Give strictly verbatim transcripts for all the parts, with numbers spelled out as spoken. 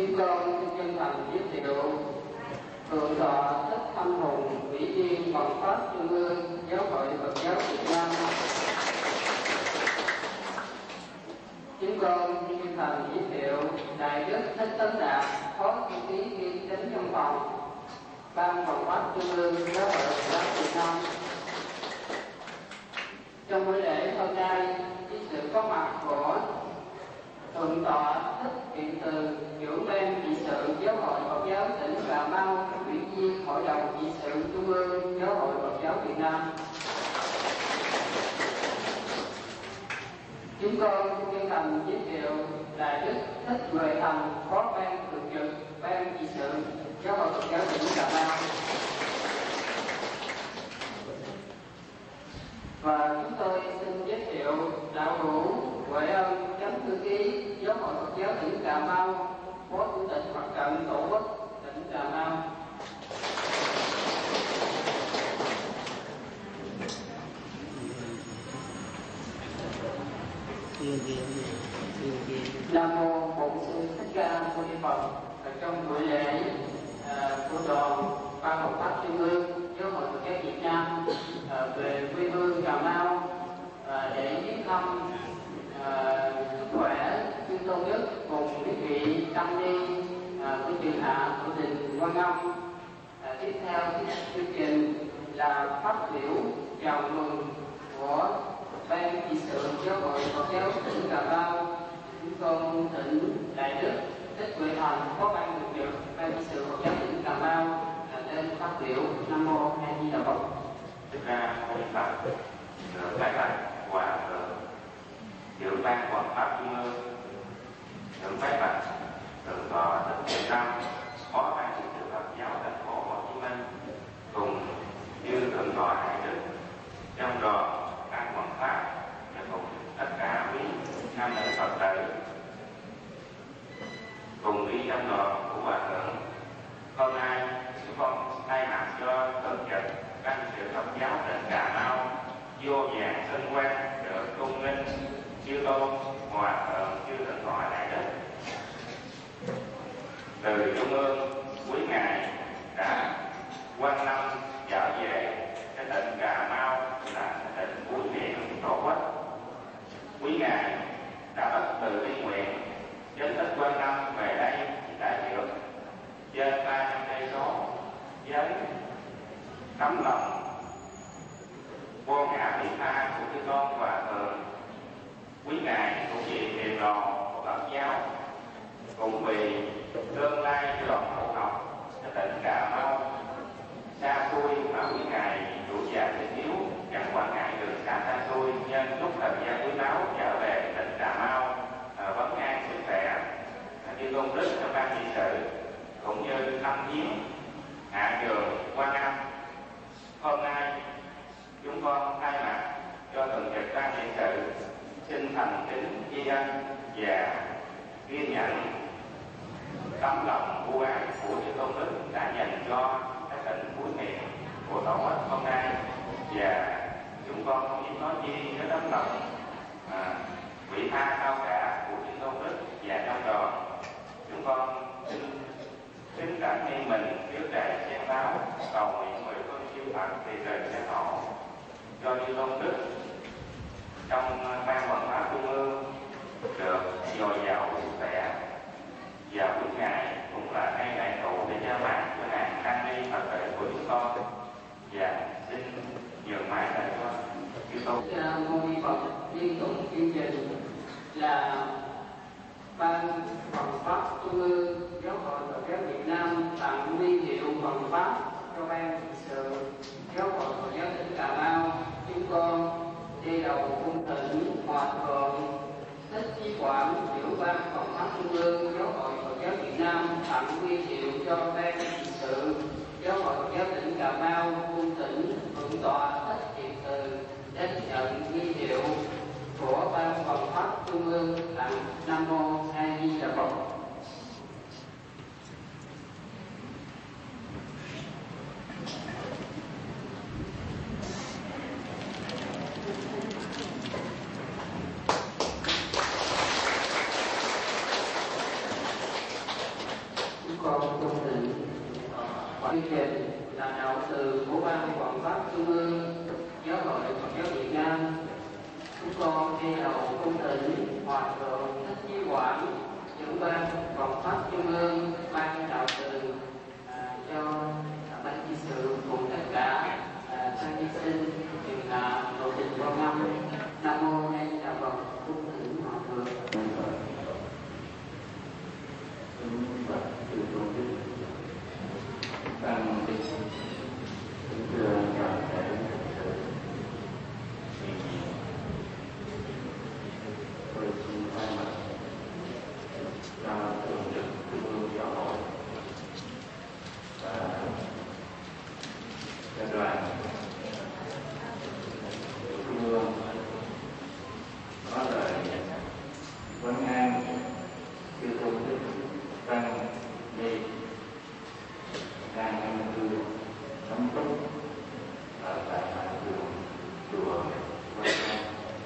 Chúng con xin chân thành giới thiệu Thượng tọa Thích Thanh Hùng, Ủy viên Ban Pháp Trung ương Giáo hội Phật giáo Việt Nam. Chúng con xin chân thành giới thiệu Đại đức Thích Tấn Đạt, Phó Thư ký Viên chánh văn phòng Ban Ban Pháp Trung ương Giáo hội Phật giáo Việt Nam. Trong buổi lễ hôm nay, với sự có mặt của Thượng tọa Thích Kiện Từ, trưởng ban trị sự Giáo hội Phật giáo tỉnh Cà Mau, ủy viên Hội đồng trị sự Trung ương Giáo hội Phật giáo Việt Nam. Chúng con xin chân thành giới thiệu Đại đức Thích Huệ Thành, Phó ban thường trực ban trị sự Giáo hội Phật giáo tỉnh Cà Mau. Và chúng tôi xin giới thiệu đạo hữu Huệ Ân, chánh thư ký Giáo hội Phật giáo tỉnh Cà Mau, Phó Chủ tịch Mặt trận Tổ quốc tỉnh Cà Mau. Nam mô Bổn Sư Thích Ca Mâu Ni Phật. Trong buổi lễ à, của đoàn Ban Học pháp Trung ương Giáo hội Phật giáo Việt Nam à, về quê hương Cà Mau à, để viếng thăm à, sức khỏe chư tôn đức cùng quý vị tăng ni à, của trường hạ của đình Quan Âm. À, tiếp theo chương trình là phát biểu chào mừng của ban trị sự Giáo hội Phật giáo tỉnh Cà Mau. Chúng con thỉnh Đại đức Thích Huệ Thành, Phó ban thường trực ban trị sự Phật giáo tỉnh Cà Mau lên phát biểu. Nam mô A Di Đà Phật. Thích Ca Mâu Ni Phật. Các bạn hòa thượng trưởng ban Hoàng pháp Trung ương, trưởng phái bạch Thượng tọa Thích Việt Nam, Phó ban trị sự Phật giáo thành phố Hồ Chí Minh, cùng như Thượng tọa Đại đức trong đoàn ban Hoàng pháp và cùng tất cả quý nam nữ Phật tử cùng đi trong đoàn của hòa thượng. Hôm nay chúng con thay mặt cho thường trực ban trị sự Phật giáo tỉnh Cà Mau vô vàng xưng quan được cung nghinh chư tôn hòa thượng chư Thượng tọa Đại đức từ trung ương. Quý ngài đã quan lâm trở về cái tỉnh Cà Mau là tỉnh cuối miền Tổ quốc. Quý ngài đã bất từ đi nguyện đến tích quan lâm về đây đã vượt trên ba trăm cây số với tấm lòng vô ngã vị tha của chư tôn hòa thượng. Quý ngài cũng vì niềm lòng của Phật giáo, cũng vì tương lai cho đoàn hậu học cho tỉnh Cà Mau xa xôi mà quý ngài chủ già thiết yếu chẳng quản ngại đường xa xa xôi, nhân lúc thời gian quý báu trở về tỉnh Cà Mau à, vấn an sức khỏe chư tôn đức trong ban trị sự cũng như thăm viếng hạ trường Quan Âm. Hôm nay chúng con thay mặt cho thường trực ban trị sự xin thành kính tri ân và ghi nhận tấm lòng ưu ái của chư tôn đức đã dành cho các tỉnh cuối miền của Tổ quốc hôm nay, và chúng con không biết nói chi với tấm lòng à, vị tha cao cả của chư tôn đức và trong đoàn. Chúng con xin xin cảm ơn mình trước đại sen báo cầu nguyện mười phương chư Phật thì rời sẽ hộ cho chư tôn đức trong ban Hoàng pháp Trung ương được dồi dào sức khỏe, và quý ngài cũng là ngay đại tụ để gia mát cho hàng tăng ni Phật tử của chúng con. Và xin nhường máy lại cho chư tôn. Mâu Ni Phật. Liên tục chương trình là ban Hoàng pháp Trung ương Giáo hội Phật giáo Việt Nam tặng huy hiệu Hoàng pháp cho ban trị sự Giáo hội Phật giáo tỉnh Cà Mau. Chúng con đi đầu cung thỉnh hòa thượng Thích Chí Quảng, trưởng ban Hoàng pháp Trung ương Giáo hội Phật giáo Việt Nam tặng huy hiệu cho ban trị sự Giáo hội Phật giáo tỉnh Cà Mau. Cung thỉnh Thượng tọa Thích Kiện Từ đến nhận huy hiệu của ban Hoàng pháp Trung ương tặng. Nam mô A Di Đà Phật. con công trình chương trình lãnh đạo từ của ban quản pháp trung ương giáo hội Phật giáo Việt Nam. Chúng con thay đầu công tỉnh hòa thượng Thích Chí Quảng, trưởng ban quản pháp trung ương ban đạo từ à, cho à, ban chi sự cùng tất cả sang đi sinh truyền là lộ trình con năm. Nam mô A Di Đà Phật. Cung thỉnh hòa thượng. Tăng kính thưa toàn thể tôi xin thay mặt cho thường trực Trung ương Giáo hội và các đoàn Trung ương có lời vấn an chư tôn đức tăng ni đang ăn cư sống túc ở tại mái vườn chùa Quang An.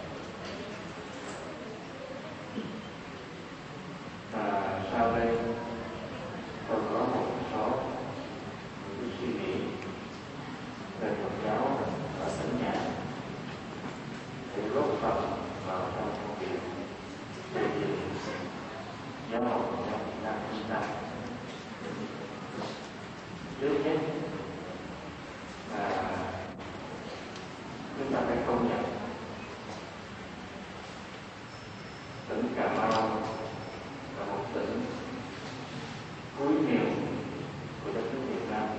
Và sau đây tôi có một số những suy nghĩ về Phật giáo ở tỉnh nhà để góp phần vào trong công việc xây dựng giáo hội Phật giáo Việt Nam chúng ta. Trước hết là chúng ta phải công nhận tỉnh Cà Mau là một tỉnh cuối miền của đất nước Việt Nam.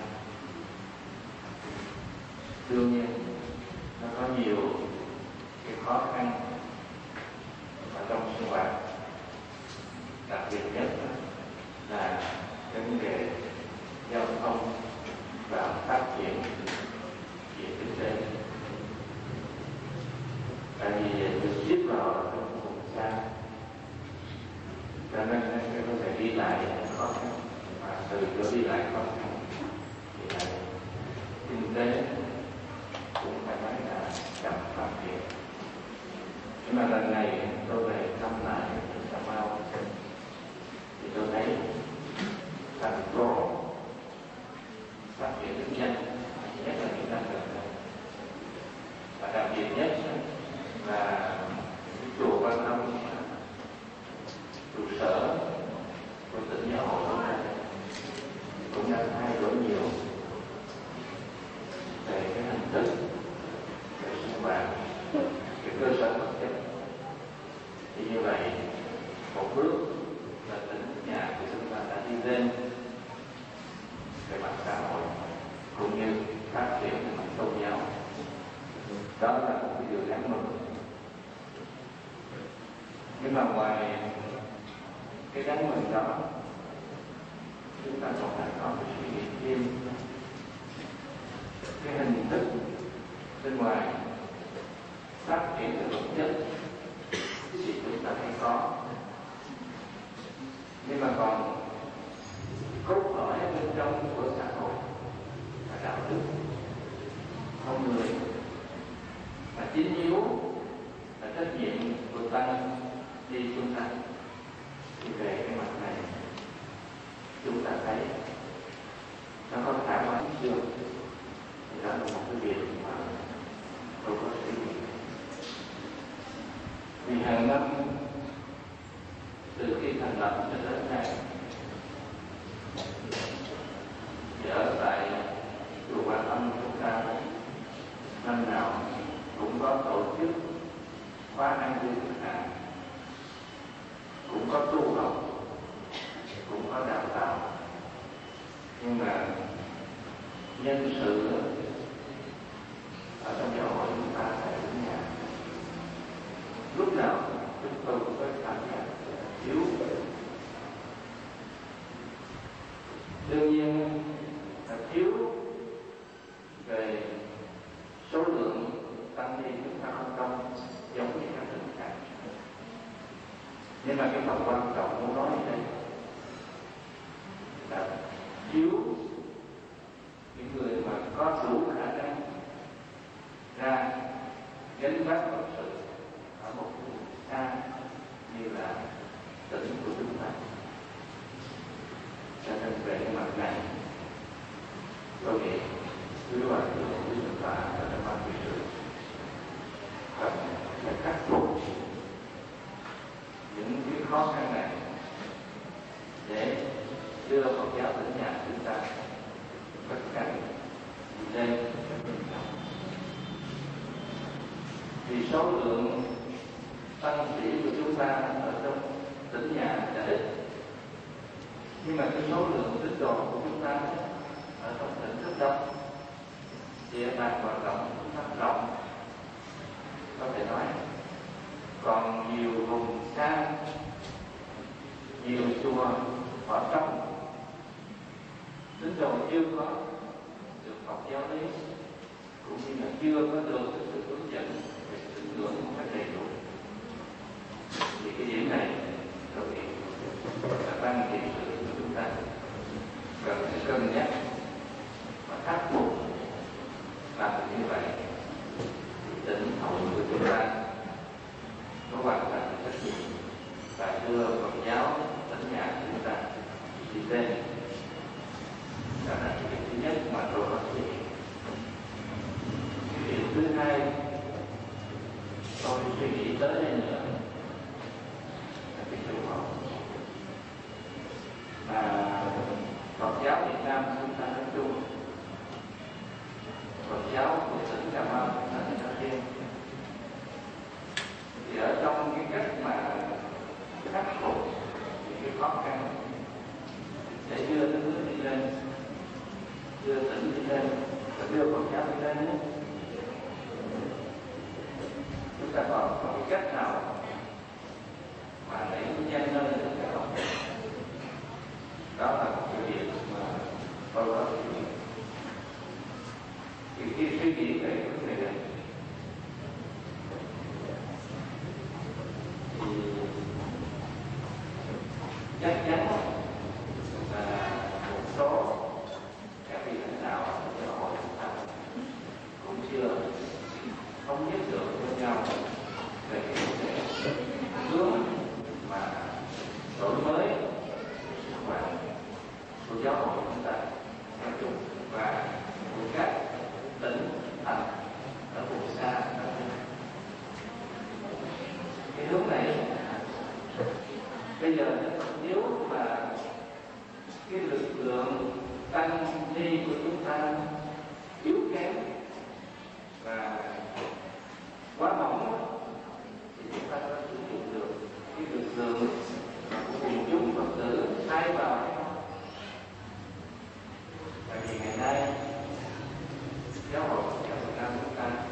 Đương nhiên nó có nhiều cái khó khăn ở trong sinh hoạt, đặc biệt nhất là cái vấn đề giao thông và phát triển về kinh tế. Tại vì được xếp vào trong vùng xa, cho nên cái vấn đề đi lại khó khăn, và từ chỗ đi lại khó khăn thì là kinh tế cũng phải nói là chậm phát triển. Nhưng mà lần này tôi về thăm lại Cà Mau thì tôi thấy thành phố phát triển rất nhanh, nhất là những năm gần đây. Và đặc biệt nhất là chùa Quan Âm, trụ sở của tỉnh giáo hội hôm nay cũng đã thay đổi nhiều về cái hình thức, về sinh hoạt, cái cơ sở vật chất. Thì như vậy một bước là tỉnh nhà của chúng ta đã đi lên về mặt xã hội cũng như phát triển về mặt tôn giáo. Đó là một cái điều đáng mừng. Nhưng mà ngoài cái đáng mừng đó, chúng ta còn phải có cái suy nghĩ thêm cái hình thức bên ngoài phát triển về vật chất thì chúng ta phải có, nhưng mà còn cốt lõi bên trong của xã hội là đạo đức con người, và chính yếu là trách nhiệm của tăng ni chúng ta. Thì về cái mặt này chúng ta thấy nó có khả quan chưa, thì đó là một cái việc mà tôi có suy nghĩ. Vì hàng năm từ khi thành lập cho đến nay thì ở tại chùa Quan Âm chúng ta năm nào cũng có tổ chức khóa an cư thực hành, cũng có tu học, cũng có đào tạo. Nhưng mà nhân sự ở trong giáo hội chúng ta tại tỉnh nhà lúc nào chúng tôi cũng có cảm giác thiếu. Đương nhiên là thiếu về số lượng tăng ni chúng ta không đông giống như các tỉnh khác. Nhưng mà cái phần quan trọng muốn nói ở đây là thiếu những người mà có đủ khả năng ra gánh vác phận sự ở một vùng xa như là tỉnh của chúng ta. Cho nên về tôi nghĩ quý bà quý chúng ta ở trong ban trị sự cần phải khắc phục những cái khó khăn này để đưa Phật giáo tỉnh nhà chúng ta tất cả lên. Vì số lượng tăng sĩ của chúng ta ở trong tỉnh nhà đã ít, nhưng mà cái số lượng tín đồ của chúng ta ở trong tỉnh rất đông, địa bàn hoạt động rất rộng, có thể nói còn nhiều vùng xa, nhiều chùa ở trong tín đồ chưa có được học giáo lý, cũng như là chưa có được sự hướng dẫn về tín ngưỡng một cách đầy đủ. Thì cái điểm này tôi nghĩ là ban trị sự của chúng ta cần phải cân nhắc và khắc phục. Làm như vậy thì tỉnh hậu của chúng ta nó hoàn thành trách nhiệm và đưa Phật giáo tỉnh nhà chúng ta đi lên. Đó là cái điểm thứ nhất mà tôi có thể hiện. Cái điểm thứ hai tôi suy nghĩ tới đây nữa là cái chỗ họ mà Phật giáo Việt Nam chúng ta nói chung, Phật giáo của tỉnh Cà Mau là nói riêng, thì ở trong cái cách mà khắc phục những cái khó khăn để đưa đất nước đi lên, đưa tỉnh đi lên, và đưa Phật giáo đi lên ấy, chúng ta còn có cái cách nào mà để nhanh hơn được cái không? Đó là một cái việc mà tôi có thì khi suy nghĩ về vấn đề này thì chắc chắn là một số các vị lãnh đạo của giáo hội chúng ta cũng chưa thống nhất được với nhau về cái vấn đề hướng mà đổi mới sinh hoạt của giáo hội chúng ta nói chung và của các tỉnh thành ở vùng xa. Cái hướng này bây giờ nếu mà cái lực lượng tăng ni của chúng ta yếu kém và quá mỏng thì chúng ta có sử dụng được cái lực lượng của quần chúng Phật tử thay vào hay không? Tại vì ngày nay giáo hội Phật giáo Việt Nam chúng ta,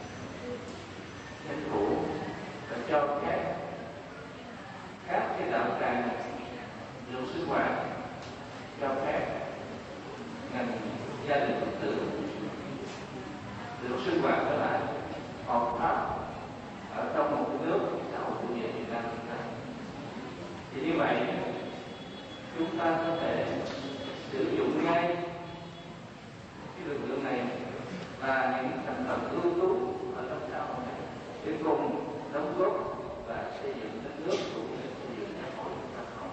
chính phủ đã cho phép các cái đạo tràng được sinh hoạt, cho phép ngành gia đình Phật tử được sinh hoạt trở lại hợp pháp ở trong một nước xã hội chủ nghĩa Việt Nam chúng ta. Thì như vậy chúng ta có thể sử dụng ngay cái lực lượng này là những thành phần ưu tú ở trong xã hội này để cùng đóng góp và xây dựng đất nước cũng như xây dựng xã hội chúng ta không.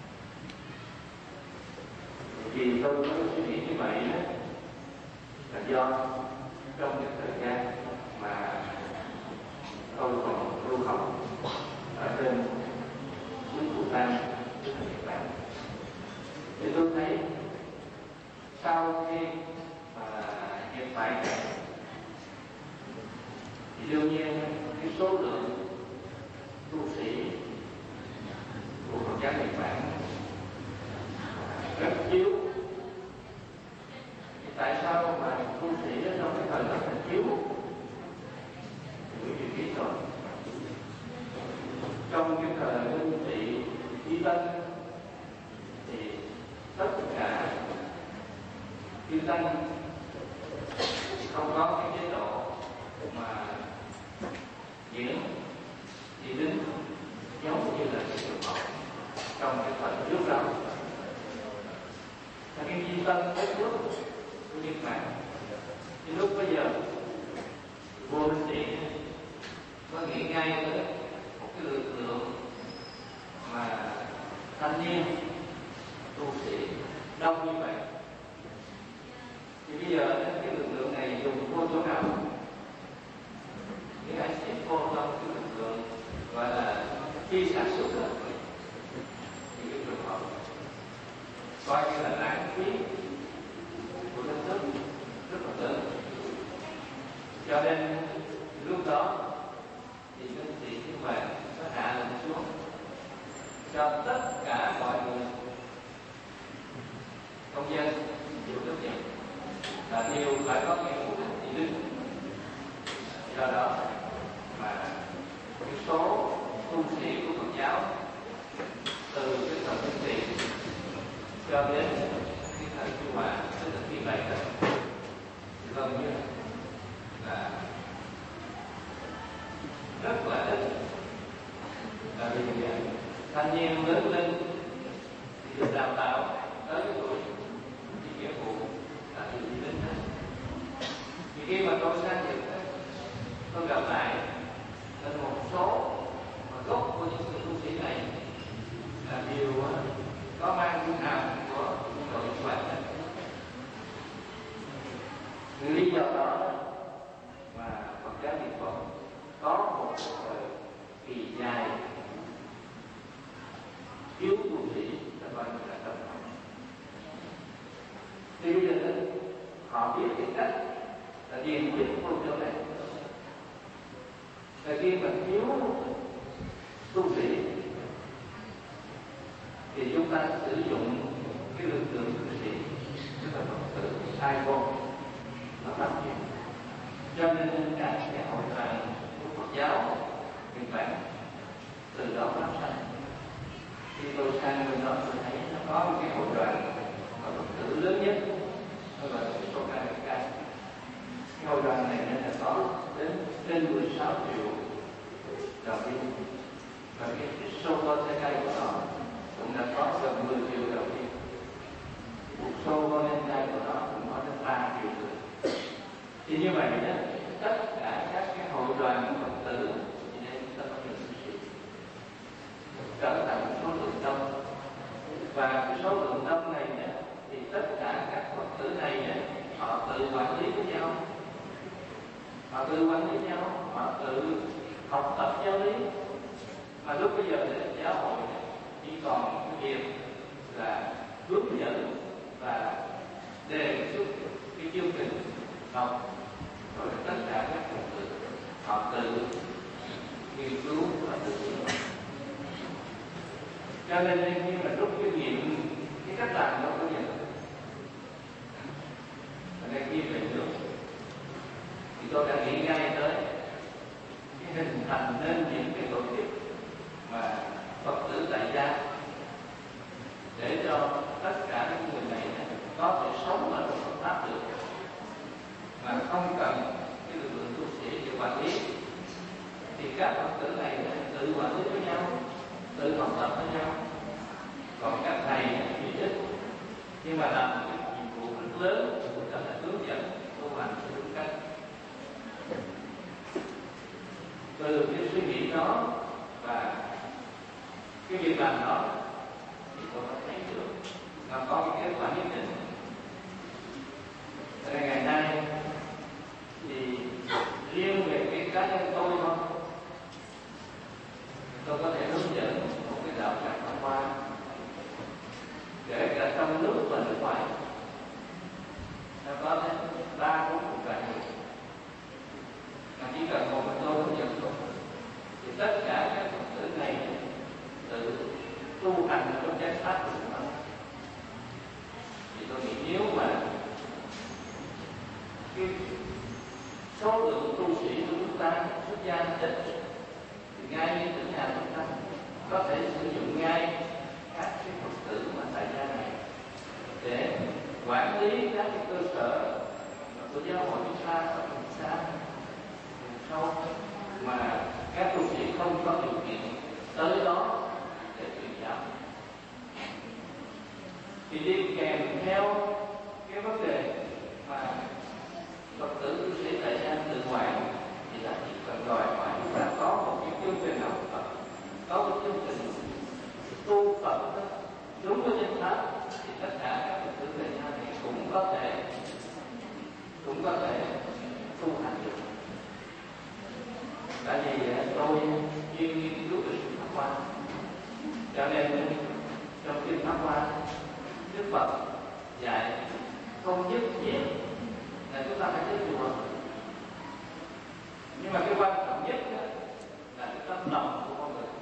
Vì tôi có suy nghĩ như vậy đó là do trong cái thời gian mà tôi còn lưu học ở trên nước Việt Nam, nước Nhật Bản, thì tôi thấy sau khi mà Nhật Bản này thì đương nhiên cái số lượng tu sĩ của Phật giáo Nhật Bản rất thiếu. Thì tại sao mà tu sĩ ở trong cái thời đó là thiếu? Quý vị biết rồi, trong cái thời Minh Trị Duy Tân thì tất cả Duy Tân không có cái chế độ mà diễn đi đến giống như là cái trường học trong cái thời trước đó. Là cái Duy Tân đất nước của Nhật Bản, thì lúc bây giờ vua Minh Trị có nghĩ ngay tới một cái lực lượng mà thanh niên tu sĩ đông như vậy, thì giờ cái lực lượng này dùng vô chỗ nào? Những anh xếp vô trong cái lực lượng gọi là khi sản xuất đó, thì cái trường hợp coi như là lãng phí của đất nước rất là lớn. Cho nên lúc đó thì cái thị như vậy nó hạ lệnh xuống cho tất cả mọi người công dân chịu trách nhiệm là đều phải có nghĩa vụ thị đức. Do đó mà cái số tu sĩ của Phật giáo từ cái thời Minh Tiền cho đến cái thời Chu Hòa, tức là khi bảy đó, gần như là rất là ít. Là vì thanh niên lớn lên thì được đào tạo tới cái tuổi thì nghĩa vụ là từ đi đến hết. Thì khi mà tôi sang Nhật, tôi gặp lại là một số mà gốc của những người tu sĩ này là điều có mang cái hàm của đội quản. Lý do đó mà Phật giáo Việt Phật có một thời kỳ dài thiếu tu sĩ là coi như là đồng học. Thì bây giờ họ biết cái cách là điền quyết phương chỗ này. Và khi mà thiếu tu sĩ thì chúng ta sử dụng cái lực lượng tu sĩ, tức là Phật tử sai vô nó phát triển. Cho nên các cái hội đoàn của Phật giáo Nhật Bản từ đó phát sinh. Khi tôi sang bên đó tôi thấy nó có một cái hội đoàn mà Phật tử lớn nhất, nó gọi là cái số ca ca. Cái hội đoàn này nên là có đến trên mười sáu triệu đoàn viên, và cái, cái số con xe cây của nó cũng đã có gần mười triệu đoàn viên. Một số con xe cây của nó cũng có đến ba triệu người. Thì như vậy đó, tất cả các cái hội đoàn của Phật tử thì nên chúng ta có nhiều tu sĩ trở thành một số lượng đông, và cái số lượng đông này nữa, thì tất cả các Phật tử này nữa, họ tự quản lý với nhau, họ tự quản lý nhau, họ tự học tập giáo lý. Mà lúc bây giờ thì giáo hội chỉ còn cái việc là hướng dẫn và đề xuất cái chương trình học, rồi tất cả các Phật tử họ tự nghiên cứu và tự sửa. Cho nên khi mà rút kinh nghiệm cái cách làm đó có nhận, và ngay khi về nước thì tôi đã nghĩ ngay tới cái hình thành nên những cái tổ chức mà Phật tử tại gia, để cho tất cả những người này có thể sống ở trong Phật pháp được, mà không cần cái lực lượng tu sĩ để quản lý. Thì các Phật tử này tự quản lý với nhau, tự học tập với nhau. Còn các thầy thì ít, nhưng mà làm một cái nhiệm vụ rất lớn, đó là hướng dẫn tu hành theo đúng cách. Từ cái suy nghĩ đó và cái việc làm đó thì tôi đã thấy được nó có cái kết quả nhất định. Tại ngày nay thì riêng về cái cá nhân tôi thôi, tôi có thể hướng dẫn một cái đạo tràng Pháp Hoa, kể cả trong nước và nước ngoài, nó có đến ba bốn chục vạn người. Mà chỉ cần một mình tôi hướng dẫn thôi, thì tất cả các Phật tử này tự tu hành trong chánh pháp của chúng ta. Thì tôi nghĩ nếu mà cái số lượng tu sĩ của chúng ta xuất gia ít, thì ngay như tỉnh nhà chúng ta có thể sử dụng ngay các cái Phật tử mà tại gia này để quản lý các cái cơ sở của giáo hội chúng ta ở vùng xa, vùng sâu mà các tu sĩ không có điều kiện tới đó để truyền giáo. Thì đi kèm theo cái vấn đề mà Phật tử tu sĩ tại gia tự quản, thì là chỉ cần đòi hỏi chúng ta có một cái chương trình học tập, có một chương trình tu tập đúng với chánh pháp, thì tất cả các Phật tử tại gia này cũng có thể cũng có thể tu hành được. Tại vì tôi chuyên nghiên cứu về Pháp Hoa, cho nên trong kinh Pháp Hoa, Đức Phật dạy không nhất thiết là chúng ta phải tới chùa, nhưng mà cái quan trọng nhất là cái tấm lòng của con người.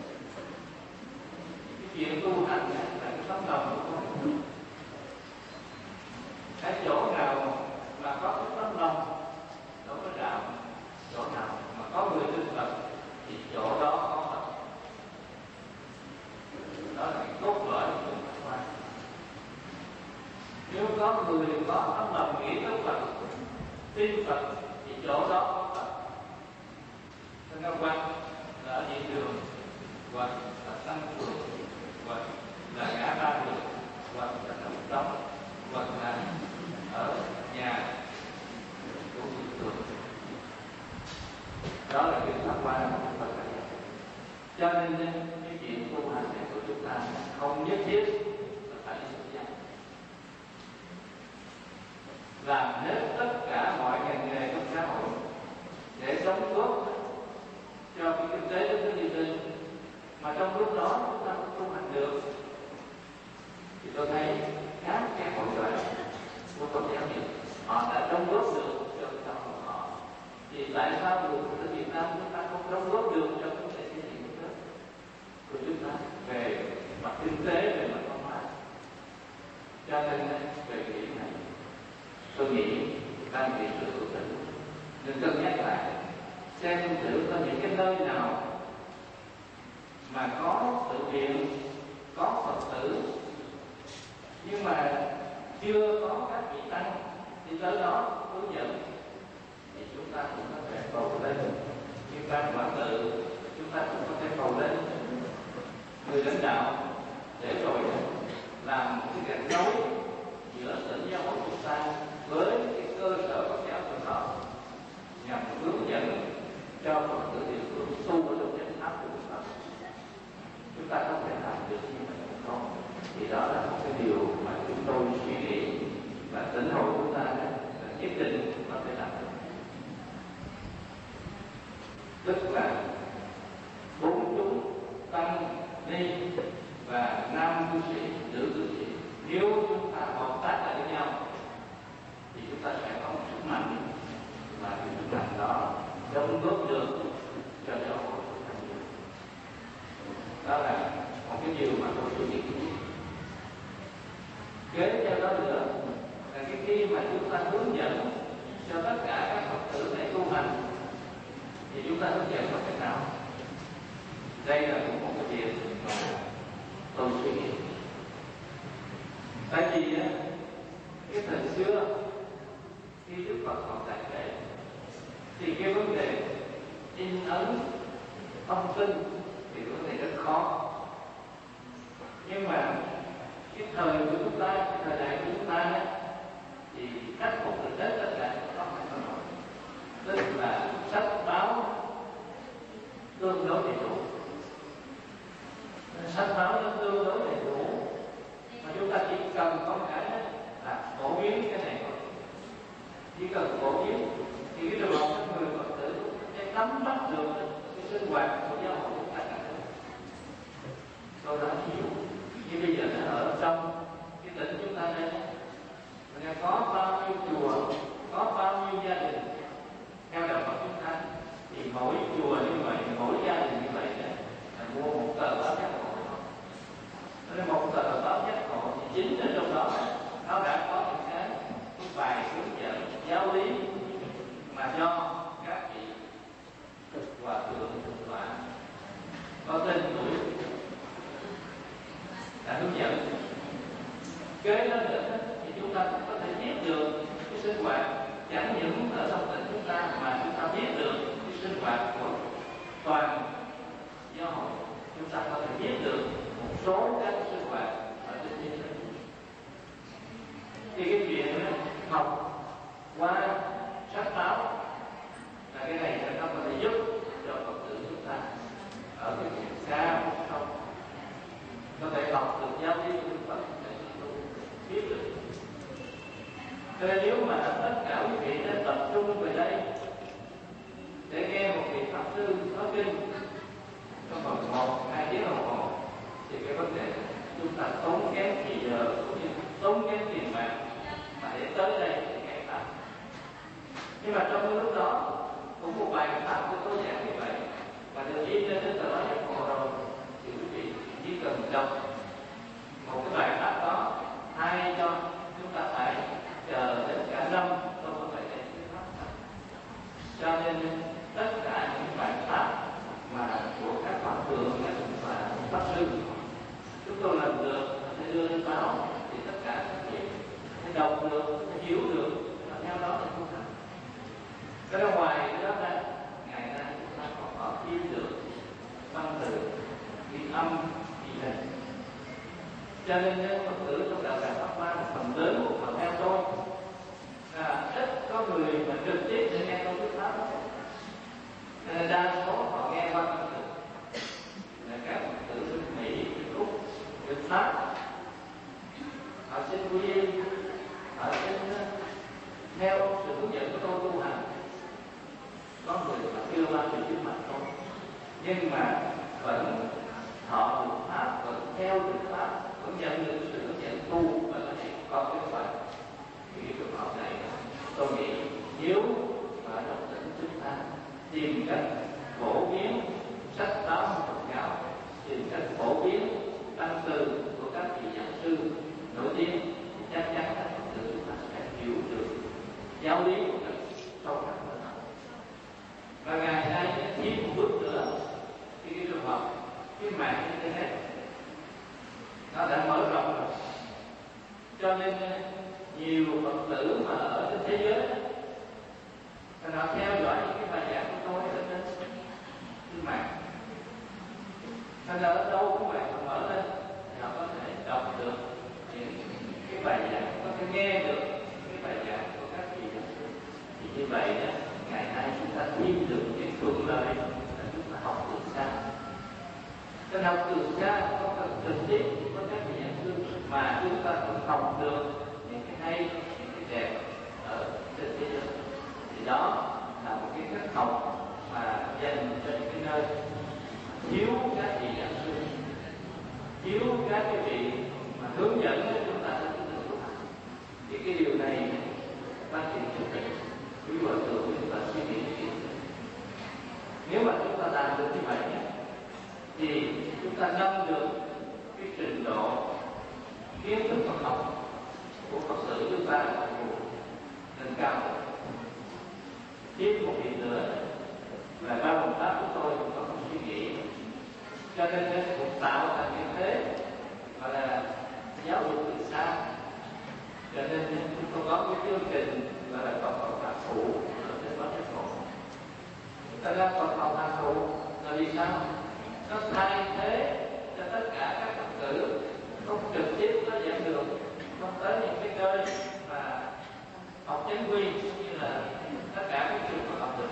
Cái chuyện tu hành là cái tấm lòng của con người. Cái chỗ nào mà có cái tấm lòng, đâu có đạo. Chỗ nào mà có người tin Phật thì chỗ đó có Phật. Đó là cái cốt lõi của Pháp Hoa. Nếu có người có tấm lòng nghĩ tới Phật, tin Phật thì chỗ đó có Phật. Thân Cao Quang là ở địa đường, hoặc là tăng phường, hoặc là ngã ba đường, hoặc là đồng đóng, hoặc là ở nhà của người thường. Đó là cái Pháp Hoa của Phật. Cho nên cái chuyện tu hành này của chúng ta không nhất thiết là phải đi xuất gia. Làm hết tất cả mọi ngành nghề trong xã hội để đóng góp cho cái kinh tế đất nước đi lên, mà trong lúc đó chúng ta không tu hành được, thì tôi thấy các cái hội đoàn của Phật giáo Việt họ đã đóng góp được cho cái xã hội họ. Thì tại sao người ở Việt Nam chúng ta không đóng góp được cho vấn đề xây dựng đất nước của chúng ta về mặt kinh tế, về mặt văn hóa? Cho nên về cái điểm này, tôi nghĩ đang bị sự ước định nên cân nhắc lại xem thử có những cái nơi nào mà có tự viện, có Phật tử, nhưng mà chưa có các vị tăng thì tới đó hướng dẫn, thì chúng ta cũng có thể cầu lên như ban quản tự, chúng ta cũng có thể cầu lên người lãnh đạo để rồi làm một cái gạch nối giữa tỉnh giáo hội chúng ta với cái cơ sở Phật giáo của họ, nhằm hướng dẫn cho Phật tử địa phương tu ở trong chánh pháp của chúng ta. Chúng ta không thể làm được như vậy không? Thì đó là một cái điều mà chúng tôi suy nghĩ và tỉnh hội chúng ta là nhất định có thể làm được. Tức là bốn chúng tăng ni và nam cư sĩ, nữ cư sĩ, nếu chúng ta hợp tác lại với nhau thì chúng ta sẽ có một sức mạnh, mà cái sức mạnh đó đóng góp được cho xã hội. Đó là một cái điều mà tôi suy nghĩ. Kế theo đó nữa là cái khi mà chúng ta hướng dẫn cho tất cả các Phật tử này tu hành thì chúng ta hướng dẫn bằng cách nào? Đây là cũng một cái điều mà tôi suy nghĩ. Tại vì cái thời xưa khi Đức Phật còn tại thế thì cái vấn đề in ấn thông tin thì vấn đề rất khó. Nhưng mà cái thời của chúng ta, cái thời đại của chúng ta thì khắc phục được hết tất cả các khó khăn đó. Tức là sách báo tương đối đầy đủ, sách báo nó tương đối đầy đủ, mà chúng ta chỉ cần có một cái là phổ biến cái này thôi. Chỉ cần phổ biến thì cái trường hợp của người Phật tử sẽ nắm bắt được cái sinh hoạt của giáo hội chúng ta cả nước. Tôi đã hiểu như bây giờ nó ở trong cái tỉnh chúng ta đây, mình có bao nhiêu chùa, có bao nhiêu gia đình theo đạo Phật chúng ta, thì mỗi chùa như vậy, mỗi gia đình như vậy là mua một tờ báo giác ngộ. Nên một tờ báo giác ngộ thì chính ở trong đó nó đã có những cái bài hướng dẫn giáo lý mà do các vị hòa thượng thượng tọa có tên tuổi đã hướng dẫn. Kế đó nữa thì chúng ta cũng có thể biết được cái sinh hoạt chẳng những ở trong tỉnh chúng ta, mà chúng ta biết được cái sinh hoạt của toàn giáo hội. Chúng ta có thể biết được một số các sinh hoạt ở trên thế giới. Thì cái chuyện học qua sách báo là cái này nó có thể giúp cho Phật tử chúng ta ở cái vùng xa không có thể học được giáo lý của Đức Phật để biết được. Cho nên nếu mà tất cả quý vị đã tập trung về đây để nghe một vị pháp sư nói kinh trong vòng một hai tiếng đồng hồ, thì cái vấn đề chúng ta tốn kém thì giờ cũng như tốn kém tiền bạc mà để tới đây để nghe pháp. Nhưng mà trong lúc đó cũng một bài pháp của tôi giảng như vậy và được in lên đến tờ báo Giác Ngộ rồi, thì quý vị chỉ cần đọc một cái bài pháp đó hay cho chúng ta phải chờ đến cả năm tôi có thể nghe cái pháp này. Cho nên tất cả những bài pháp mà của các pháp thượng các và pháp sư chúng tôi làm được để đưa lên báo, thì tất cả các vị phải đọc được, phải hiểu được và theo đó là tu hành. Cái ra ngoài cái đó ra ngày nay chúng ta còn có kiếm được văn từ ghi âm ghi hình. Cho nên Phật tử trong đạo tràng Pháp Hoa phần lớn một phần theo tôi là ít có người mà trực tiếp để nghe câu thuyết pháp đó. Cho nên đa số họ nghe qua văn từ là các Phật tử bên Mỹ, bên Úc, bên Pháp, họ xin quy y, họ xin theo sự hướng dẫn của tôi tu hành. Có người mà chưa bao giờ trước mặt tôi, nhưng mà vẫn họ được pháp, vẫn theo được pháp, vẫn nhận được sự hướng dẫn tu và có thể có cái phần. Thì cái trường hợp này tôi nghĩ nếu mà đọc tỉnh chúng ta tìm cách phổ biến sách báo Phật giáo, tìm cách phổ biến tăng từ của các vị giảng sư nổi tiếng, thì chắc chắn các Phật tử chúng ta sẽ hiểu được giáo lý của cách sâu sắc hơn. Và ngày nay thêm một bước nữa thì cái trường hợp cái mạng internet nó đã mở rộng rồi, cho nên nhiều Phật tử mà ở trên thế giới họ theo dõi những cái bài giảng của tôi ở trên trên mạng, thành ở đâu cũng vậy, họ mở lên thì họ có thể đọc được những cái bài giảng, có thể nghe được cái bài giảng của các vị giảng sư. Thì như vậy đó, ngày nay chúng ta tìm được cái thuận lợi là chúng ta học từ xa. Nên học từ xa không cần trực tiếp với các vị giảng sư, mà chúng ta cũng học được những cái hay, những cái đẹp ở trên thế giới. Thì đó là một cái cách học mà dành cho những cái nơi thiếu các vị giảng sư, thiếu các cái vị mà hướng dẫn cho chúng ta đến cái tu hành. Thì cái điều này phát triển chủ tịch quý hòa thượng chúng ta suy nghĩ kỹ. Nếu mà chúng ta làm được như vậy thì chúng ta nâng được cái trình độ kiến thức Phật học của Phật tử chúng ta nâng cao được. Tiếp một việc nữa là ba đồng pháp của tôi cũng có một suy nghĩ, cho nên cũng tạo thành như thế gọi là giáo dục từ xa. Cho nên chúng tôi có cái chương trình gọi là Phật học Pháp Phụ ở trên báo Giác Ngộ. Thật ra Phật học Pháp Phụ là vì sao? Nó thay thế cho tất cả các Phật tử không trực tiếp tới giảng đường, không tới những cái nơi mà học chánh quy như là tất cả các trường Phật học được.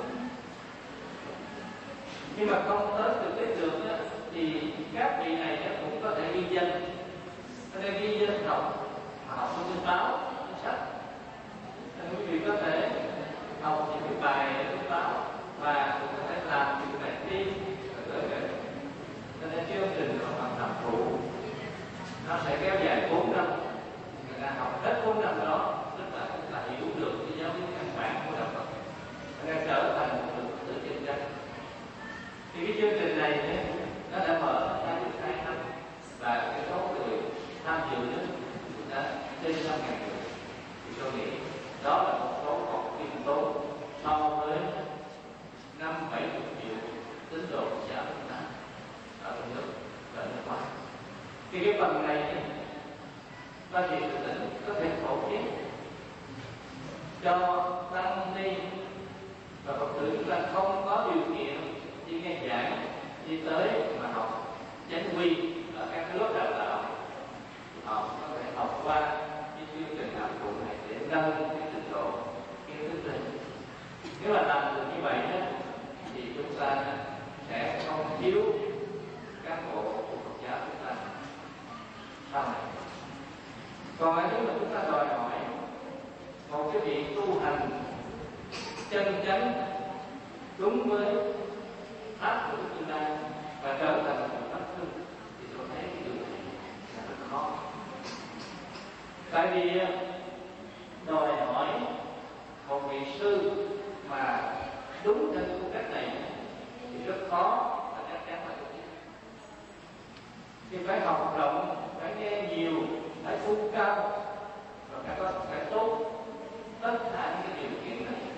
Nhưng mà không tới trực tiếp được đó, thì các vị này cũng có thể ghi danh, có thể ghi danh học học trong tin báo, tin sách. Nên quý vị có thể học những cái bài ở tin báo và cũng có thể làm những bài thi gửi về. Cho nên chương trình của Phật học phụ nó sẽ kéo dài bốn năm. Người ta học hết bốn năm đó, tức là chúng ta hiểu được cái giáo lý căn bản của đạo Phật, nó trở thành một Phật tử chân chánh. Thì cái chương trình này nó đã mở ra được hai năm và cái số người tham dự đó đã trên năm ngàn người. Thì tôi nghĩ đó là một số còn khiêm tốn so với năm bảy mươi triệu tín đồ giáo Việt Nam ở trong nước và nước ngoài. Thì cái phần này ba vị Phật tử có thể phổ biến cho tăng ni và Phật tử chúng ta không có điều kiện đi nghe giảng, đi tới mà học chánh quy ở các cái lớp đào tạo, họ có thể học qua cái chương trình học phụ này để nâng cái trình độ kiến thức lên. Nếu mà làm được như vậy đó, thì chúng ta sẽ không thiếu cán bộ của Phật giáo chúng ta sau này. Còn nếu mà chúng ta đòi hỏi một cái việc tu hành chân chánh đúng với pháp của chúng ta và trở thành một pháp hương, thì tôi thấy cái điều này là rất khó. Tại vì đòi hỏi một vị sư mà đúng theo phương cách này thì rất khó, và chắc chắn là không. Thì phải học rộng, phải nghe nhiều, phải tu cao, và phải có phải tốt tất cả những cái điều kiện này.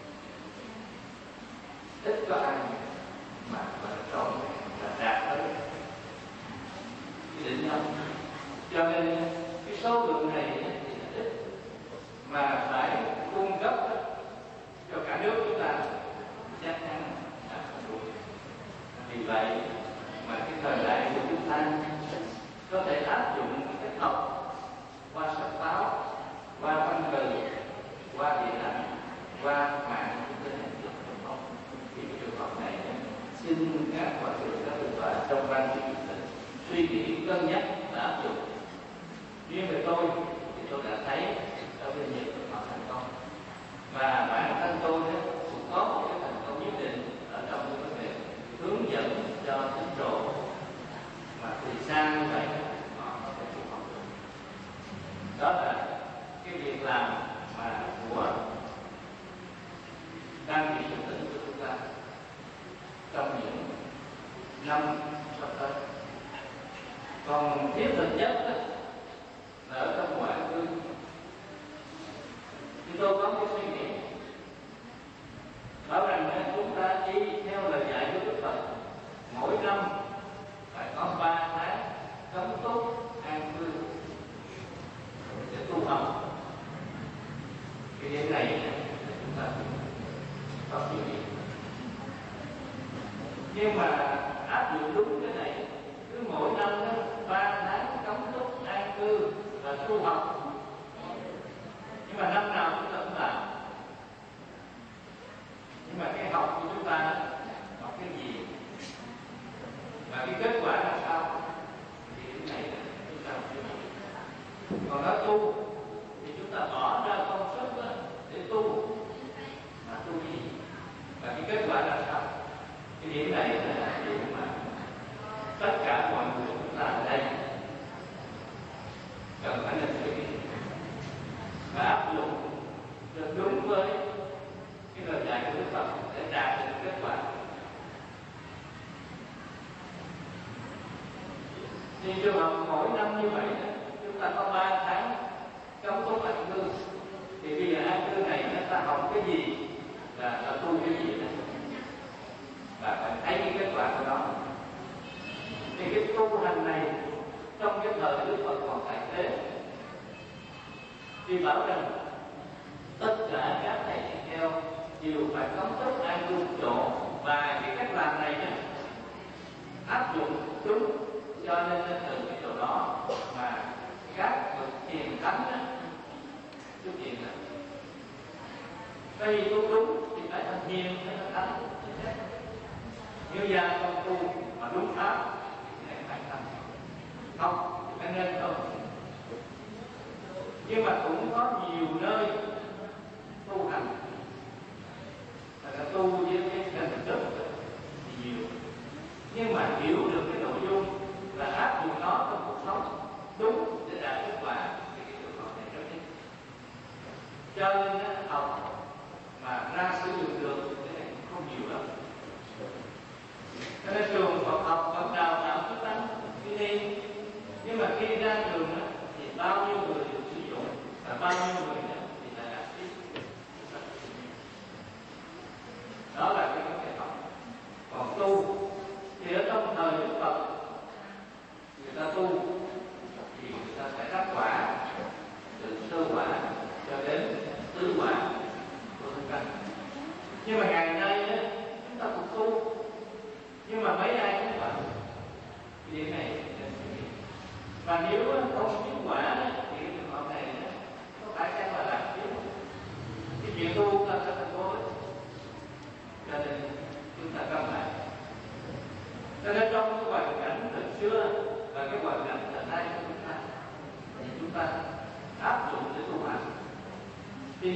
Ít có ai mà mà trọn là đạt tới cái đỉnh không. Cho nên cái số lượng này thì là ít, mà phải cung cấp cho cả nước chúng ta chắc chắn là không đủ. Vì vậy mà cái thời đại của chúng ta có thể áp dụng cách học qua sách báo, qua văn từ, qua điện ảnh, qua mạng internet được không? Thì cái trường hợp này xin các hòa thượng các vị tọa trong ban chỉ đạo suy nghĩ cân nhắc và áp dụng. Riêng về tôi thì tôi đã thấy ở bên Nhật họ thành công, và bản thân tôi cũng có một cái thành công nhất định ở trong cái vấn đề hướng dẫn cho tín đồ mà từ xa như vậy họ có thể chịu học được. Đó là cái việc làm mà của ban trị sự tỉnh của chúng ta trong những năm sắp tới. Còn thiết thực nhất là ở trong ngoại cư thì tôi có cái suy nghĩ bảo rằng chúng ta đi theo lời dạy của Đức Phật, mỗi năm phải có ba tháng cấm túc an cư để tu học. Cái điểm này chúng ta có suy nghĩ, nhưng mà áp dụng đúng cái này, cứ mỗi năm đó ba tháng cấm túc an cư và tu học, nhưng mà năm nào chúng ta cũng làm. Nhưng mà cái học của chúng ta học cái gì và cái kết quả là sao thì cái này chúng ta không biết. Còn nói tu thì chúng ta bỏ ra công sức để tu, mà tu gì và cái kết quả là sao? Cái điểm này là điểm mà tất cả mọi người chúng ta ở đây cần phải nên suy nghĩ và áp dụng được đúng với cái lời dạy của Đức Phật để đạt được kết quả. Thì trường hợp mỗi năm như vậy chúng ta có ba tháng cấm túc an cư, thì bây giờ an cư này chúng ta học cái gì là, là tu cái gì đó, và phải thấy cái kết quả của nó. Thì cái tu hành này trong cái thời Đức Phật còn tại thế thì bảo rằng tất cả các thầy tỳ kheo đều phải cấm túc an cư một chỗ, và cái cách làm này đó, áp dụng đúng, cho nên từ cái chỗ đó mà các bậc hiền thánh xuất hiện rồi. Vì tu đúng thì phải thành hiền, phải thành thánh. Như gia công tu mà đúng pháp thì phải thành không, phải nên không. Nhưng mà cũng có nhiều nơi tu hành là tu với cái hình thức thì nhiều, nhưng mà hiểu được cái nội dung là áp dụng nó trong cuộc sống đúng để đạt kết quả thì cái trường hợp này rất ít. Cho nên học mà ra sử dụng được cái này cũng không nhiều lắm. Cho nên trường Phật học vẫn đào tạo chúng ta đi đi, nhưng mà khi ra trường thì bao nhiêu người được sử dụng và bao nhiêu người thì là đạt tiếp. Đó là cái vấn đề học. Còn tu thì ở trong thời Đức Phật người ta tu thì người ta phải đắc quả từ sơ quả cho đến tứ quả của thân căn. Nhưng mà ngày nay đó, chúng ta cũng tu, nhưng mà mấy ai cũng vậy. Cái điểm này và nếu không chứng quả thì cái trường hợp này có phải chăng là làm tiếp cái chuyện tu ta sẽ thành vô. Cho nên chúng ta cân lại. Cho nên trong cái hoàn cảnh từ xưa và cái hoàn cảnh hiện nay của chúng ta thì chúng ta áp dụng để tu hành. Thì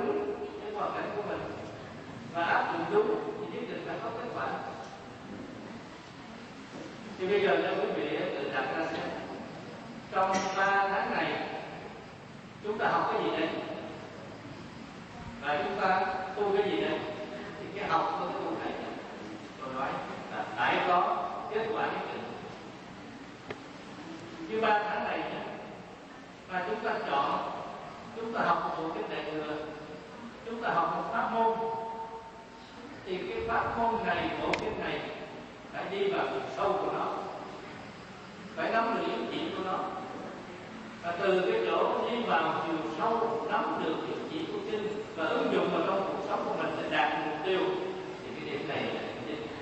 đúng cái hoàn cảnh của mình và áp dụng đúng thì nhất định là có kết quả. Thì bây giờ cho quý vị tự đặt ra xem, trong ba tháng này chúng ta học cái gì đây và chúng ta tu cái gì đây? Thì cái học của cái tu này tôi nói là phải có kết quả nhất định. Như ba tháng này mà chúng ta chọn, chúng ta học một bộ kinh Đại Thừa, chúng ta học một pháp môn, thì cái pháp môn này, bộ kinh này phải đi vào chiều sâu của nó, phải nắm được những chuyện của nó, và từ cái chỗ đi vào chiều sâu nắm được những chuyện của kinh và ứng dụng vào trong cuộc sống của mình để đạt được mục tiêu, thì cái điểm này là điểm chính.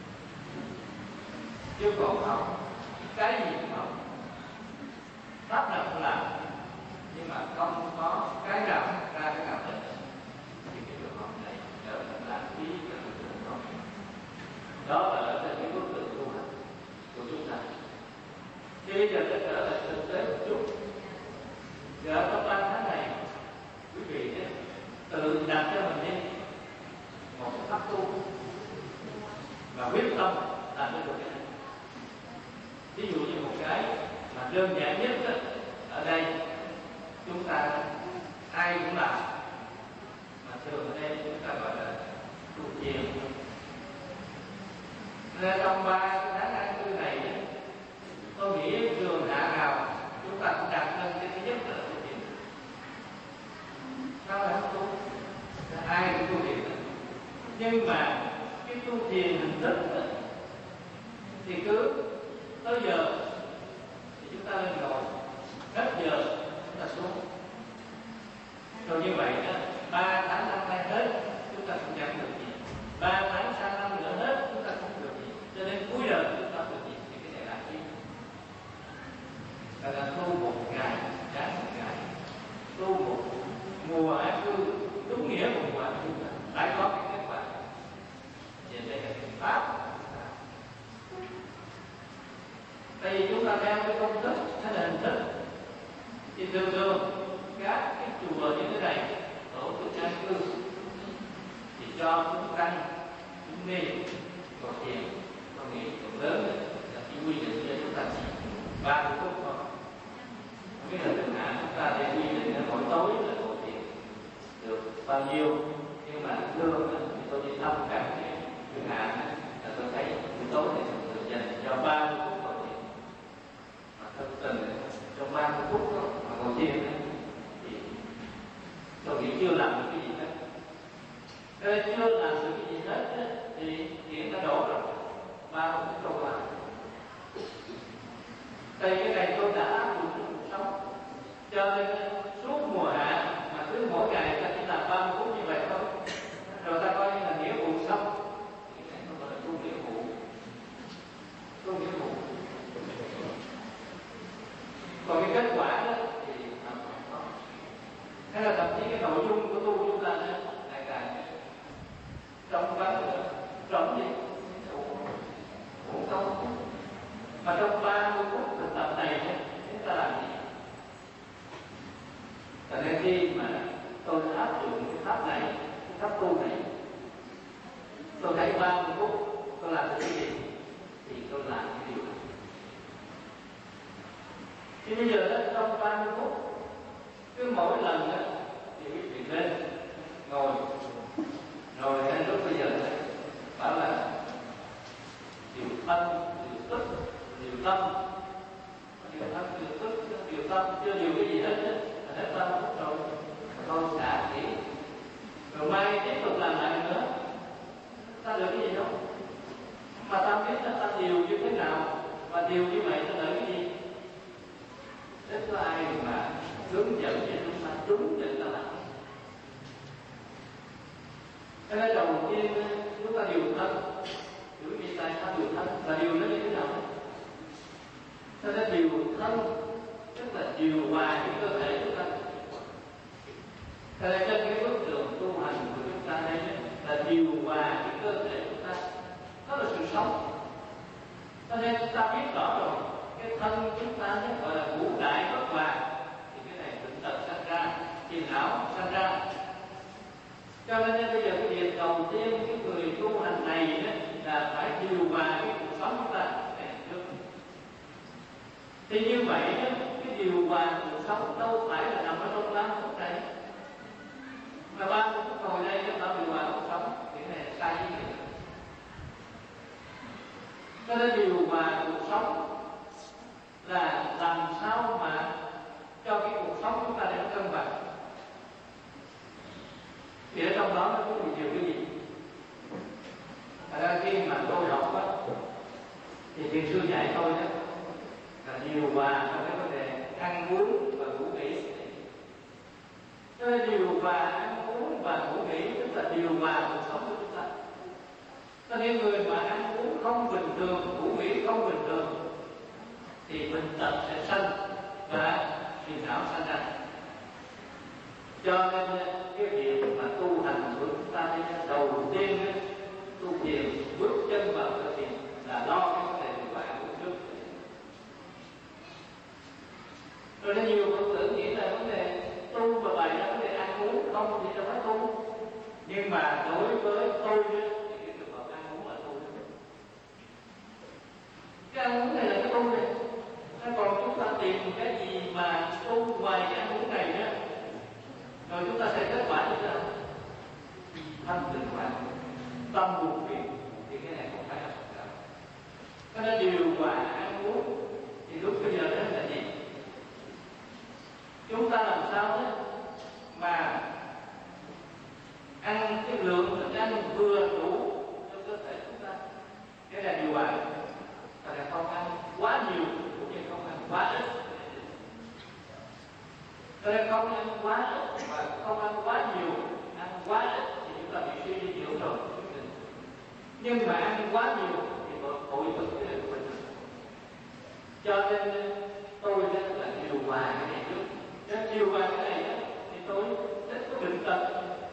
Chứ còn học cái gì cũng học, pháp nào cũng làm, nhưng mà không có cái nào ra cái nào hết, thì cái việc học này trở thành lãng phí cho người học. Đó là ở trên cái bước đường tu hành của chúng ta. Thì bây giờ sẽ trở lại thực tế một chút. Giờ trong ba tháng này, quý vị tự đặt cho mình đi một cái pháp tu và quyết tâm làm được cái này. Ví dụ như một cái mà đơn giản nhất đó, ở đây chúng ta ai cũng làm, mà thường ở đây chúng ta gọi là tu thiền. Nên trong ba cái tháng an cư này, tôi nghĩ trường hạ nào chúng ta cũng đặt lên cái thứ nhất là tu thiền. Sao lại không tu? Ai cũng tu thiền, nhưng mà cái tu thiền hình thức đó, thì cứ tới giờ thì chúng ta lên ngồi, hết giờ chúng ta xuống. Rồi như vậy đó, ba tháng năm nay hết chúng ta không nhận được gì, ba tháng sang năm nữa hết chúng ta không được gì, cho nên cuối đời chúng ta được gì thì cái này là gì? Là là tu một ngày, đáng một ngày, tu một mùa an cư, đúng nghĩa một mùa an cư phải có cái kết quả. Vậy đây là cái pháp. Tại vì chúng ta theo cái công thức hay là hình thức, thì thường thường các cái chùa như thế này, tổ chức an cư thì cho chúng tăng chúng ni ngồi thiền. Tôi nghĩ phần lớn là chỉ quy định cho chúng ta chỉ ba mươi phút thôi. Không biết là từng hạn chúng ta để quy định là mỗi tối là ngồi thiền được bao nhiêu, nhưng mà thường thì tôi đi thăm các cái từng hạn là tôi thấy buổi tối thì thường dành cho ba mươi phút ngồi thiền. Mà thực tình trong ba mươi phút đó mà ngồi thiền thì tôi nghĩ chưa làm được cái gì hết. Nên chưa làm được cái gì hết thì chuyện đã đổ rồi, ba mươi phút trôi qua. Tại cái này tôi đã áp dụng trong cuộc sống, cho nên suốt mùa hạ mà cứ mỗi ngày ta chỉ làm ba mươi phút như vậy thôi, rồi ta coi như là nghĩa vụ xong, thì cái nó gọi là tu nghĩa vụ, tu nghĩa vụ. Còn cái kết quả đó thì không có. Thế là thậm chí cái nội dung của tu chúng ta đó ngày càng trong vắng rộng gì, cũng không. Mà trong ba mươi phút thực tập này chúng ta làm gì? Cho nên khi mà tôi áp dụng cái pháp này, cái pháp tu này, tôi thấy ba mươi phút tôi làm cái gì thì tôi làm cái điều này. Thì bây giờ đó, trong ba mươi phút, cứ mỗi lần đó, thì quý vị lên ngồi, rồi đến lúc bây giờ đó, bảo là điều thân, điều tức, điều tâm, điều thân, điều tức, điều tâm, chưa điều cái gì hết hết, hết ba mươi phút rồi, thôi xả nghỉ, rồi mai tiếp tục làm lại nữa, ta được cái gì đâu, mà ta biết là ta điều như thế nào, và điều như vậy ta đợi cái gì? Rất có ai mà hướng dẫn cho chúng ta đúng để ta làm. Cho nên đầu tiên chúng ta điều thân, bởi vì tại sao điều thân là điều nó như thế nào? Cho nên điều thân tức là điều hòa cái cơ thể chúng ta. Cho nên trên cái bước đường tu hành của chúng ta đây là điều hòa cái cơ thể chúng ta, đó là sự sống. Cho nên chúng ta biết rõ rồi, cái thân chúng ta nó gọi là ngũ đại bất hòa, thì cái này bệnh tật sanh ra, phiền não sanh ra. Cho nên bây giờ cái việc đầu tiên cái người tu hành này đó là phải điều hòa cái cuộc sống của ta. Thì như vậy đó, cái điều hòa cuộc sống đâu phải là nằm ở trong ba phút này, mà ba phút ngồi đây chúng ta điều hòa cuộc sống thì cái này là sai gì vậy? Cho nên điều hòa cuộc sống là làm sao mà cho cái cuộc sống chúng ta để cân bằng. Thì ở trong đó nó có nhiều cái gì? Thật ra khi mà tôi học á, thì thiền sư dạy tôi đó là điều hòa trong cái vấn đề ăn uống và ngủ nghỉ. Cho nên điều hòa ăn uống và ngủ nghỉ tức là điều hòa cuộc sống của chúng ta. Cho nên người mà ăn uống không bình thường, ngủ nghỉ không bình thường thì bệnh tật sẽ sanh và phiền não sanh ra. Cho nên cái việc mà tu hành của chúng ta thì đầu tiên tu thiền bước chân vào cái thiền là lo cái vấn đề điều hòa của trước. Rồi nó nhiều phật tử nghĩ là vấn đề tu và bày ra vấn đề ăn uống không thì đâu phải tu. Nhưng mà đối với tôi thì cái trường hợp ăn uống là tu. Cái ăn uống này là cái tu này. Còn chúng ta tìm cái gì mà tu ngoài cái ăn uống này đó, rồi chúng ta sẽ kết quả như thế nào? Thanh tịnh hoạn, tâm buồn phiền, thì cái này không phải là Phật giáo. Cho nên điều hòa ăn uống thì lúc bây giờ đó là gì? Chúng ta làm sao đó mà ăn cái lượng thức ăn vừa đủ cho cơ thể chúng ta. Cái là điều hòa. Và là không ăn quá nhiều cũng như không ăn quá ít. Cho nên không ăn quá ít và không ăn quá nhiều. Ăn quá ít thì chúng ta bị suy dinh dưỡng rồi. Nhưng mà ăn quá nhiều thì bội thực cái này của mình. Cho nên tôi rất là điều hòa cái này trước. Nếu điều hòa cái này thì tôi rất có bệnh tật.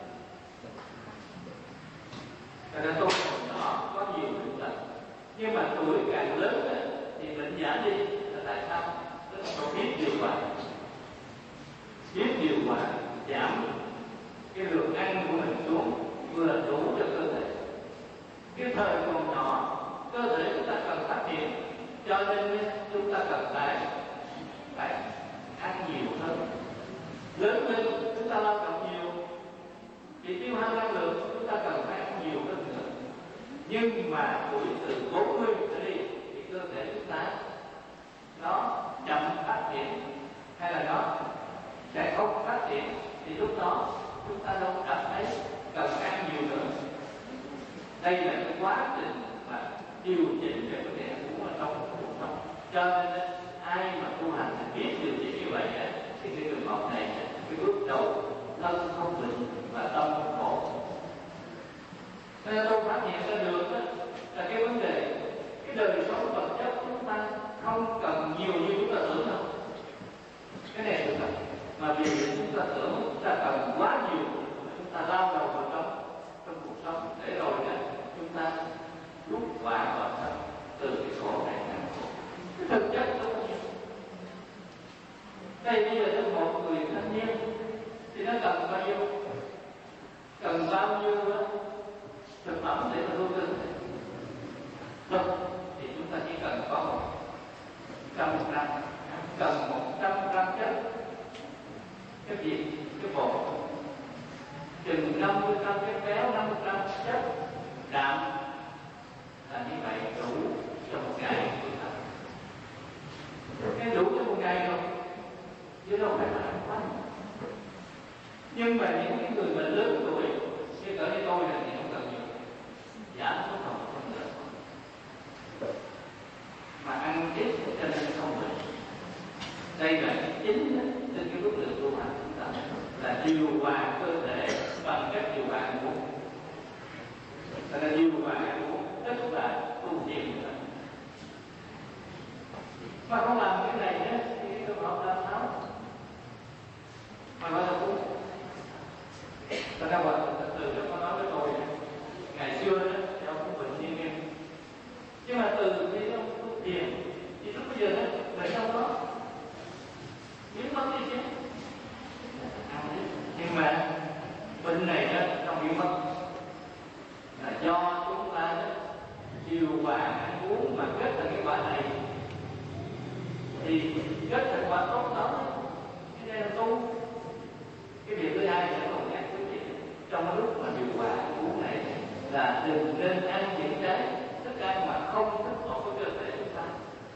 Cho nên tôi còn nhỏ có nhiều bệnh tật. Nhưng mà tuổi càng lớn thì bệnh giảm đi. Là tại sao? Tức là tôi biết điều hòa. Biết điều hòa giảm cái lượng ăn của mình xuống vừa đủ cho cơ thể. Cái thời còn nhỏ cơ thể chúng ta cần phát triển, cho nên chúng ta cần phải phải ăn nhiều hơn. Lớn lên chúng ta lao động nhiều thì tiêu hao năng lượng chúng ta cần phải ăn nhiều hơn nữa. Nhưng mà tuổi từ bốn mươi trở đi thì cơ thể chúng ta nó chậm phát triển hay là nó sẽ không phát triển, thì lúc đó chúng ta đâu cảm thấy cần ăn nhiều nữa. Đây là cái quá trình mà điều chỉnh về vấn đề ăn uống ở trong cuộc sống. Cho nên ai mà tu hành thì biết điều chỉnh như vậy thì cái trường hợp này cái bước đầu thân không bệnh và tâm không khổ. Nên tôi phát hiện ra được đó, là cái vấn đề cái đời sống vật chất chúng ta không cần nhiều như chúng ta tưởng đâu. Cái này được rồi. Mà vì chúng ta tưởng chúng ta cần quá nhiều, chúng ta lao đầu vào trong trong cuộc sống để rồi đó chúng ta rút quả vào thân từ cái khổ này sang khổ. Cái thực chất nó không nhiều. Đây bây giờ trong một người thanh niên thì nó cần bao nhiêu? Cần bao nhiêu đó thực phẩm để mà nuôi cơ thể? Không, thì chúng ta chỉ cần có một trăm gram, cần một trăm gram chất. Cái gì? Cái bột chừng năm mươi gram chất béo, năm mươi gram chất đạm là như vậy đủ cho một ngày của ta. Cái đủ cho một ngày rồi chứ đâu phải là ăn quá. Nhưng mà những cái người mà lớn tuổi như cỡ như tôi là thì không cần nhiều, giảm xuống còn không được mà ăn ít cho nên không được. Đây là cái chính trên cái bước đường tu hành chúng ta là điều hòa cơ thể bằng cách điều hòa ăn uống. Cho nên điều hòa ăn uống tức là tu thiền. Mà không làm cái này á thì cái cơ học ra sao? Mà nói là cũng ta ra quả từ lúc nó nói với tôi ngày xưa đó thì ông cũng bệnh như em, nhưng mà từ khi ông tu thiền thì lúc bây giờ đó bệnh đâu đó biến mất đi chứ. Nhưng mà bệnh này trong biến mất là do chúng ta điều hòa ăn uống mà kết thành cái quả này, thì kết thành quả tốt đó. Cái này là tu. Cái việc thứ hai là còn nhắc quý vị trong cái lúc mà điều hòa ăn uống này là đừng nên ăn những cái thức ăn mà không thích hợp với cơ thể chúng ta.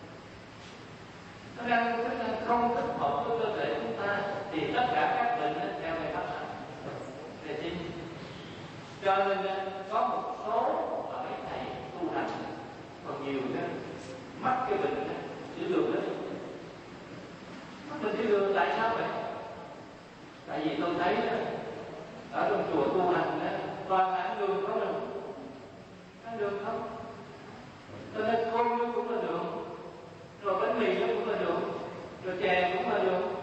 Thức ăn thức ăn không thích hợp với cơ thể chúng ta thì tất cả các bệnh nó theo này phát sinh. Để xin cho nên có một số ở mấy thầy tu hành còn nhiều đó mắc cái bệnh tiểu đường đó. Mắc bệnh tiểu đường tại sao vậy? Tại vì tôi thấy đó, ở trong chùa tu hành đó, toàn là ăn đường không được, ăn đường không, cho nên cơm nó cũng là đường, rồi bánh mì nó cũng là đường, rồi chè cũng là đường,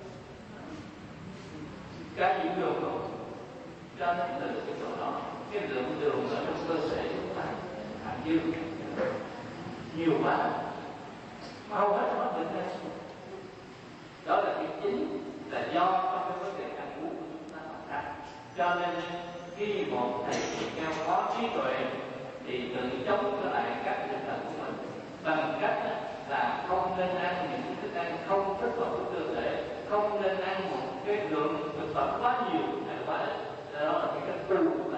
cái gì cũng đường không. Cho nên từ cái chỗ đó, cái lượng đường ở trong cơ thể chúng ta hạn dư nhiều quá, mà hầu hết mắc bệnh này. Đó là cái chính là do trong cái vấn đề ăn uống của chúng ta mà ra. Cho nên khi một thầy cao có trí tuệ thì tự chống trở lại các tinh thần của mình bằng cách là không nên ăn những thức ăn không thích hợp với cơ thể, không nên ăn một cái lượng thực phẩm quá nhiều hay quá ít. Đó là cái cách tu của ta.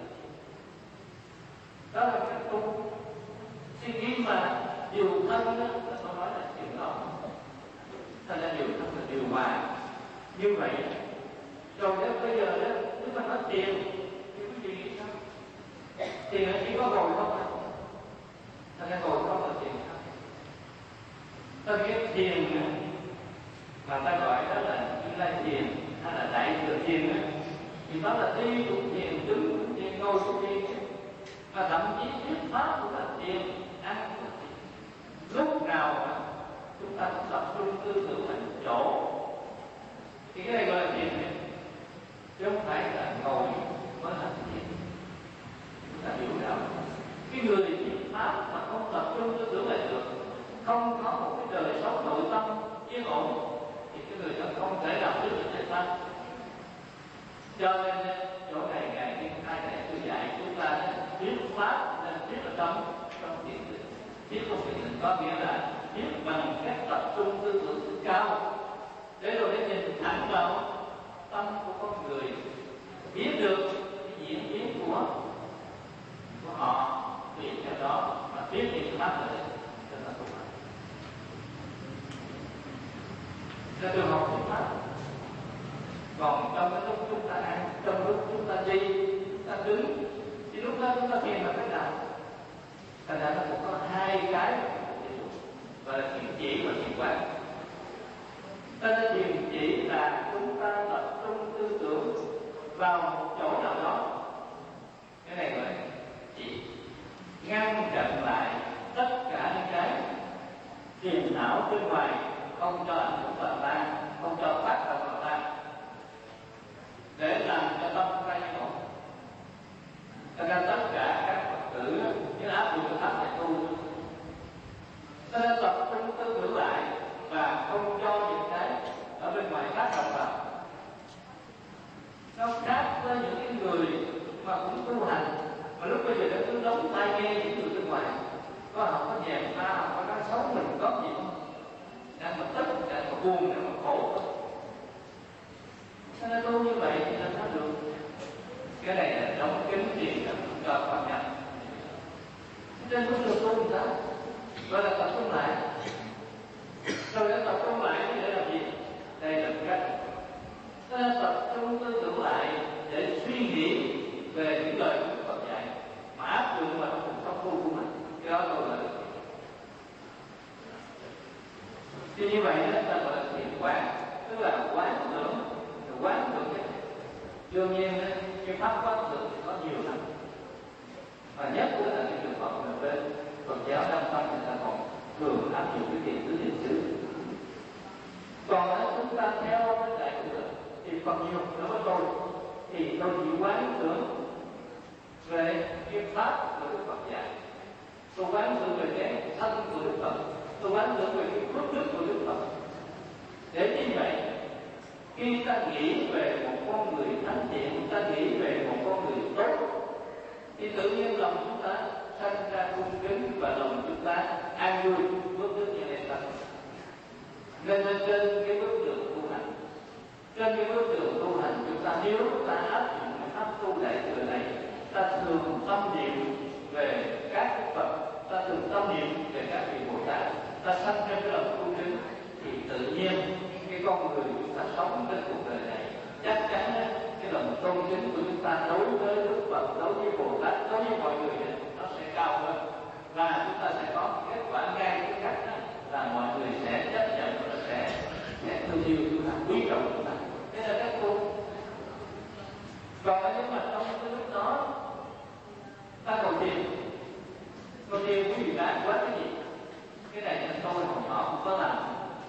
Đó là cái tu. Suy nghĩ mà điều thân đó, là tôi nói là chuyện đó. Thành ra điều thân là điều hòa. Như vậy, rồi đến bây giờ đó, chúng ta nói tiền, thì quý vị nghĩ sao? Tiền là chỉ có ngồi không ạ? Thành ra ngồi không là tiền không? Ta biết tiền mà ta gọi đó là Như Lai Thiền hay là Đại Thừa Thiền đó, thì đó là đi cũng thiền, đứng cũng thiền, ngồi cũng thiền, mà thậm chí thuyết pháp cũng là thiền, ăn cũng là thiền. Lúc nào chúng ta cũng tập trung tư tưởng ở một chỗ, thì cái này gọi là thiền này, chứ không phải là ngồi mới là thiền. Chúng ta hiểu đạo. Cái người thuyết pháp mà không tập trung tư tưởng lại được, không có một cái đời sống nội tâm yên ổn, thì cái người đó không thể nào biết được thuyết pháp. Cho nên chỗ này ngày hôm nay này tôi dạy chúng ta thuyết pháp nên thuyết ở trong trong thiền định. Thuyết không thiền định có nghĩa là thuyết bằng cách tập trung tư tưởng cao, để rồi để nhìn thẳng vào tâm của con người, biết được cái diễn biến của của họ, tùy theo đó mà thuyết thì pháp là cho nó tốt. Là trường học thuyết pháp. Còn trong cái lúc chúng ta ăn, trong lúc chúng ta đi, chúng ta đứng, thì lúc đó chúng ta thiền là cái nào? Thành ra nó cũng có hai cái gọi là thiền chỉ và thiền quán. Cho nên thiền chỉ là chúng ta tập trung tư tưởng vào một chỗ nào đó. Cái này gọi là chỉ ngăn chặn lại tất cả những cái phiền não bên ngoài, không cho ảnh hưởng vào ta, không cho phát động vào ta, để làm cho tâm ta yên ổn. Cho nên tất cả các Phật tử cái áp dụng của pháp này tu, cho nên tập trung tư tưởng lại và không cho những cái ở bên ngoài tác động vào. Nó khác với những cái người mà cũng tu hành mà lúc bây giờ đã cứ đóng tai nghe những người bên ngoài, có họ có nhèm ta, họ có nói xấu mình có gì không, đang mà tức, đang mà buồn, đang mà khổ. Cho nên tu như vậy thì làm sao được? Cái này là đóng kính tiền cho phạm nhân. Trên không được tu sao? Gọi là tập trung lại. Rồi đã tập trung lại để làm gì? Đây là cách. Cho nên tập trung tư tưởng lại để suy nghĩ về những lời của Phật dạy mà áp dụng vào trong cuộc sống của mình. Cái đó gọi là thì như vậy đó ta gọi là thiền quán, tức là quán tưởng, quán tưởng cái này. Đương nhiên cái pháp quán tưởng thì có nhiều lắm, và nhất là cái trường hợp mà bên Phật giáo Nam Tông người ta còn thường áp dụng cái thiền tứ niệm xứ. Còn nếu chúng ta theo cái đại thừa thì còn nhiều đối với tôi thì tôi chỉ quán tưởng về cái pháp của Đức Phật dạy, tôi quán tưởng về cái thân của Đức Phật, tôi quán tưởng về cái phước đức của Đức Phật. Để như vậy Khi ta nghĩ về một con người thánh thiện, ta nghĩ về một con người tốt, thì tự nhiên lòng chúng ta sanh ra cung kính và lòng chúng ta an vui bước bước như này thật. Nên trên cái bước đường tu hành, trên cái bước đường tu hành chúng ta nếu ta áp dụng cái pháp tu đại thừa này, ta thường tâm niệm về các Phật, ta thường tâm niệm về các vị Bồ Tát, ta sanh ra cái lòng cung kính, thì tự nhiên cái con người chúng ta sống trên cuộc đời này chắc chắn cái lòng tôn kính của chúng ta đối với Đức Phật, đối với Bồ Tát, đối với mọi người nó sẽ cao hơn, và chúng ta sẽ có kết quả ngay cái cách đó là mọi người sẽ chấp nhận và sẽ sẽ thương yêu chúng ta, quý trọng chúng ta. Thế là các cô. Còn nếu mà trong cái lúc đó ta cầu tiền, cầu tiền quý vị bán quá cái gì? Cái này là tôi hồi nhỏ không có làm.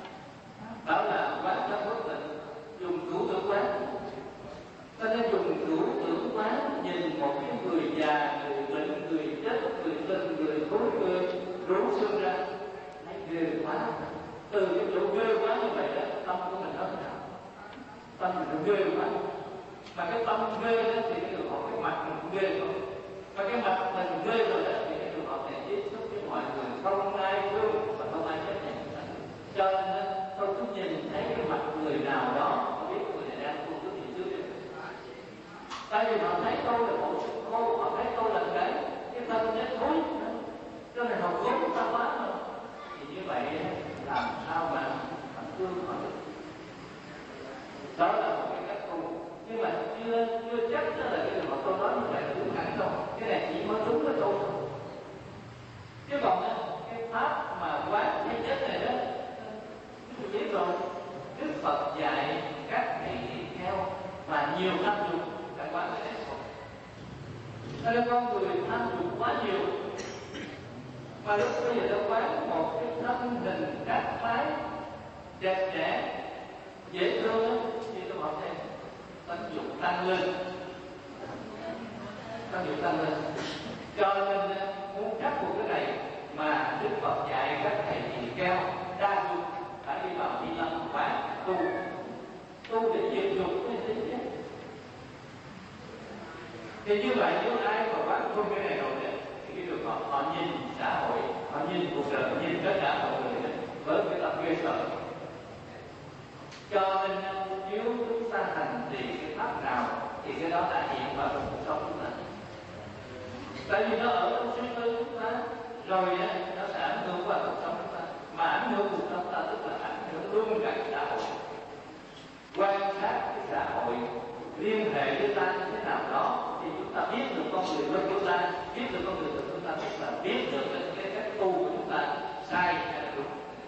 Đó là quán các quốc tịnh dùng cứu tử quán. Ta nên dùng cứu tử quán nhìn một cái người già, người bệnh, người chết, người tình, người thối, người rú xương ra, thấy ghê quá. Từ cái chỗ ghê quá như vậy đó, tâm của mình nó nào? Tâm mình nó ghê quá. Mà cái tâm ghê đó thì cái được họ cái mặt mình cũng ghê thôi. Và cái mặt mình ghê rồi đó thì cái được họ sẽ tiếp xúc với mọi người, không ai thương và không ai chấp nhận. Cho nên tôi cứ nhìn thấy cái mặt người nào đó, tôi biết người này đang tu cái gì trước đây. Tại vì họ thấy tôi là một sự khô, họ thấy tôi là cái cái thân nó thối, cho nên họ gốm ta quá mà. Thì như vậy làm sao mà họ thương họ được? Đó là một cái cách tu, nhưng mà chưa chưa chắc đó là cái điều mà tôi nói như vậy là đúng hẳn đâu. Cái này chỉ mới đúng với tôi thôi. Chứ còn cái pháp mà quán thế chất này đó, tôi biết rồi, Đức Phật dạy các thầy tỳ kheo và nhiều năm dùng đã quán cái này rồi. Cho nên con người tham dụng quá nhiều, mà lúc bây giờ đã quán một cái thân hình các phái đẹp trẻ, dễ thương thì tôi hỏi thêm tận dụng tăng lên, tận dụng tăng lên. Cho nên muốn khắc phục cái này mà Đức Phật dạy các thầy tỳ kheo đa dụng phải đi vào đi lâm quán tu, tu để diệt dục cái tính chất. Thì như vậy nếu ai mà quán tu cái này rồi đấy, thì cái được họ, họ nhìn xã hội, họ nhìn cuộc đời, họ nhìn tất cả mọi người đấy, với cái tâm ghê sợ. Cho nên nếu chúng ta hành trì cái pháp nào thì cái đó đã hiện vào trong cuộc sống chúng ta. Tại vì nó ở trong suy tư chúng ta, rồi nó sẽ ảnh hưởng vào cuộc sống chúng ta. Mà ảnh hưởng cuộc sống ta tức là ảnh hưởng luôn cả xã hội. Quan sát cái xã hội, liên hệ với ta như thế nào đó thì chúng ta biết được con người của chúng ta, biết được con người của chúng ta, tức là biết được cái cách tu của chúng ta sai hay là đúng.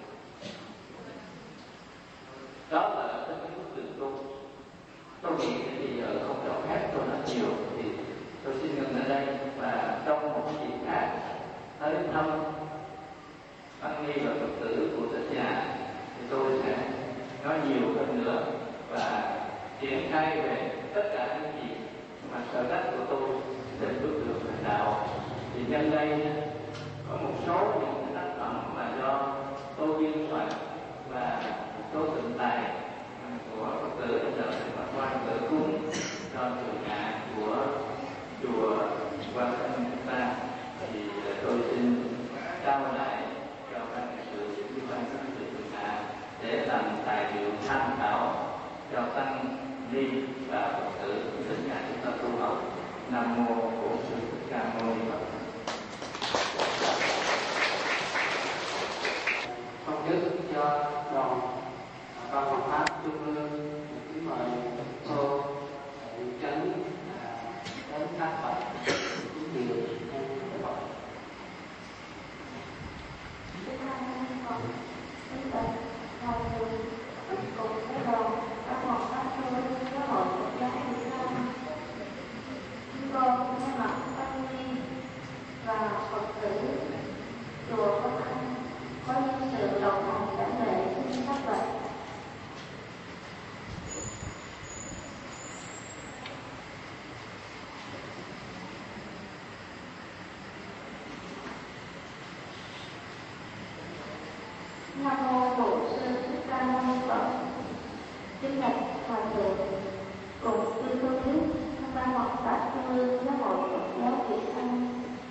Đó là cái bước đường tu. Tôi nghĩ thì bây giờ không chỗ khác tôi nói nhiều thì tôi xin ngừng ở đây, và trong một cái dịp khác tới thăm tăng ni và Phật tử của Thích Nhà thì tôi sẽ nói nhiều hơn nữa và triển khai về tất cả những gì mà sở đắc của tôi trên bước đường hành đạo. Thì nhân đây có một số những cái tác phẩm mà do tôi biên soạn và một số tượng tài của Phật tử ở chợ Phật Quan tự cúng cho chùa nhà của chùa Quan Tâm chúng ta, thì tôi xin trao lại cho các Phật tử như Quan Tâm chùa nhà để làm tài liệu tham khảo cho tăng ni và Phật tử Thích Nhà chúng ta tu học. Nam mô Bổn Sư Thích Ca Mâu Ni Phật. Công đức cho đoàn ban Hoàng pháp Trung ương, kính mời cô thị trấn đến các Phật kính điều nhân Phật. Kính thưa con, kính bạch thầy cùng với đoàn ban Hoàng pháp Trung ương giáo hội Phật giáo Việt Nam, chúng con thay mặt tăng ni và Phật tử chùa Quan Âm có nhân sự đồng hành giảng lễ xin phát lệnh. Nam mô Bổn Sư Thích Ca Mâu Ni Phật. Kính bạch thầy ương Giáo hội Phật giáo Việt Nam.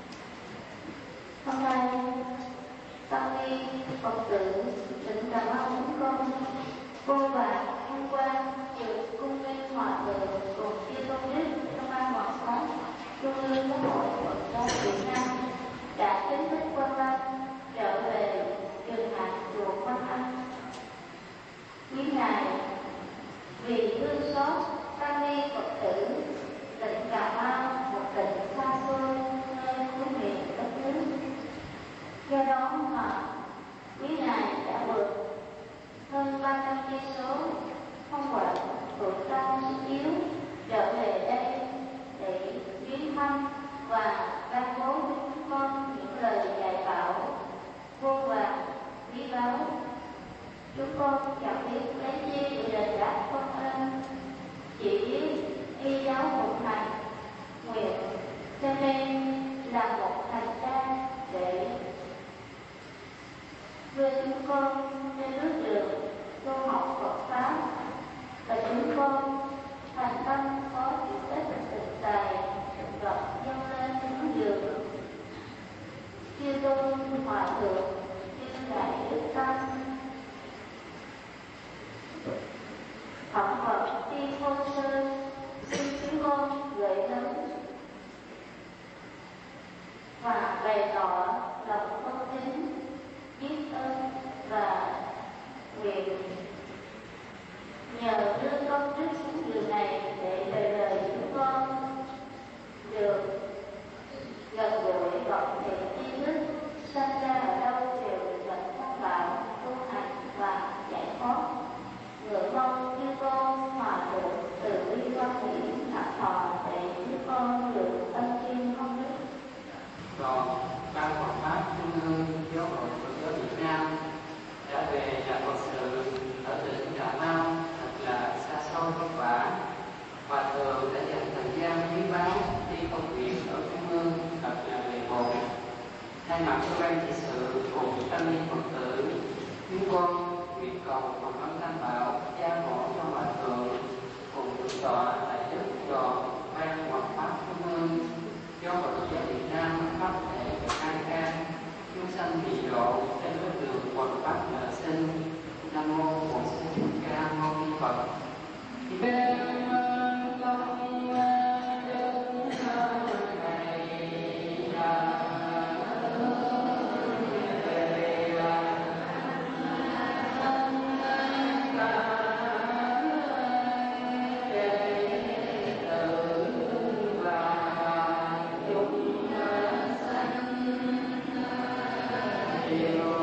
Hôm nay, tăng ni Phật tử tỉnh Cà Mau chúng con vô vàn hôm qua được cung linh hòa thượng cùng chư tôn đức trong ban hoàng pháp Trung ương Giáo hội Phật giáo Việt Nam đã chính thức quan lâm trở về trường hạt chùa Quan Âm. Quý ngài vì thương xót tăng ni Phật tử tỉnh Cà Mau, một tỉnh xa xôi nơi cuối miền đất nước, do đó mà quý ngài đã vượt hơn ba trăm cây số không quản tuổi cao sức yếu trở về đây để viếng thăm và ban bố cho chúng con những lời dạy bảo vô vàn quý báu. Chúng con chẳng biết lấy chi để đền đáp công ơn, chỉ biết y giáo phụng hành nguyện, cho nên là một hành trang để đưa chúng con trên bước đường tu học Phật pháp, và chúng con thành tâm có chút ít thực tài thực vật dâng lên hướng đường chư tôn hòa thượng, chư đại đức tăng phẩm Phật đi Khôn Sơn, xin chúng con gửi lớn và bày tỏ lòng tôn kính biết ơn và nguyện nhờ đưa công đức xuống đường này để đời đời chúng con được gần gũi gọn thiện tri thức, sanh ra ở đâu đều được gặp tham bảo tu hành và giải thoát. Ngưỡng mong chư tôn hòa thượng từ bi quan hỷ thọ thọ để chúng con được ân chuyên công đức. Còn ban hoàng pháp Trung ương Giáo hội Phật giáo Việt Nam đã về nhà Phật sự ở tỉnh Cà Mau thật là xa xôi vất vả. Hòa thượng đã dành thời gian quý báu đi công việc ở Trung ương thật là bề bộn. Thay mặt cho ban trị sự cùng tăng ni Phật tử, chúng con nguyện cầu hoàng ân Tam Bảo gia hộ cho hòa thượng cùng thượng tọa đại đức tròn ban hoàng pháp Trung ương Giáo hội Phật giáo Việt Nam khắp thể an khang, chúng sanh bị độ trên bước đường hoàng pháp nợ sinh. Nam mô Bổn Sư Thích Ca Mâu Ni Phật. Điều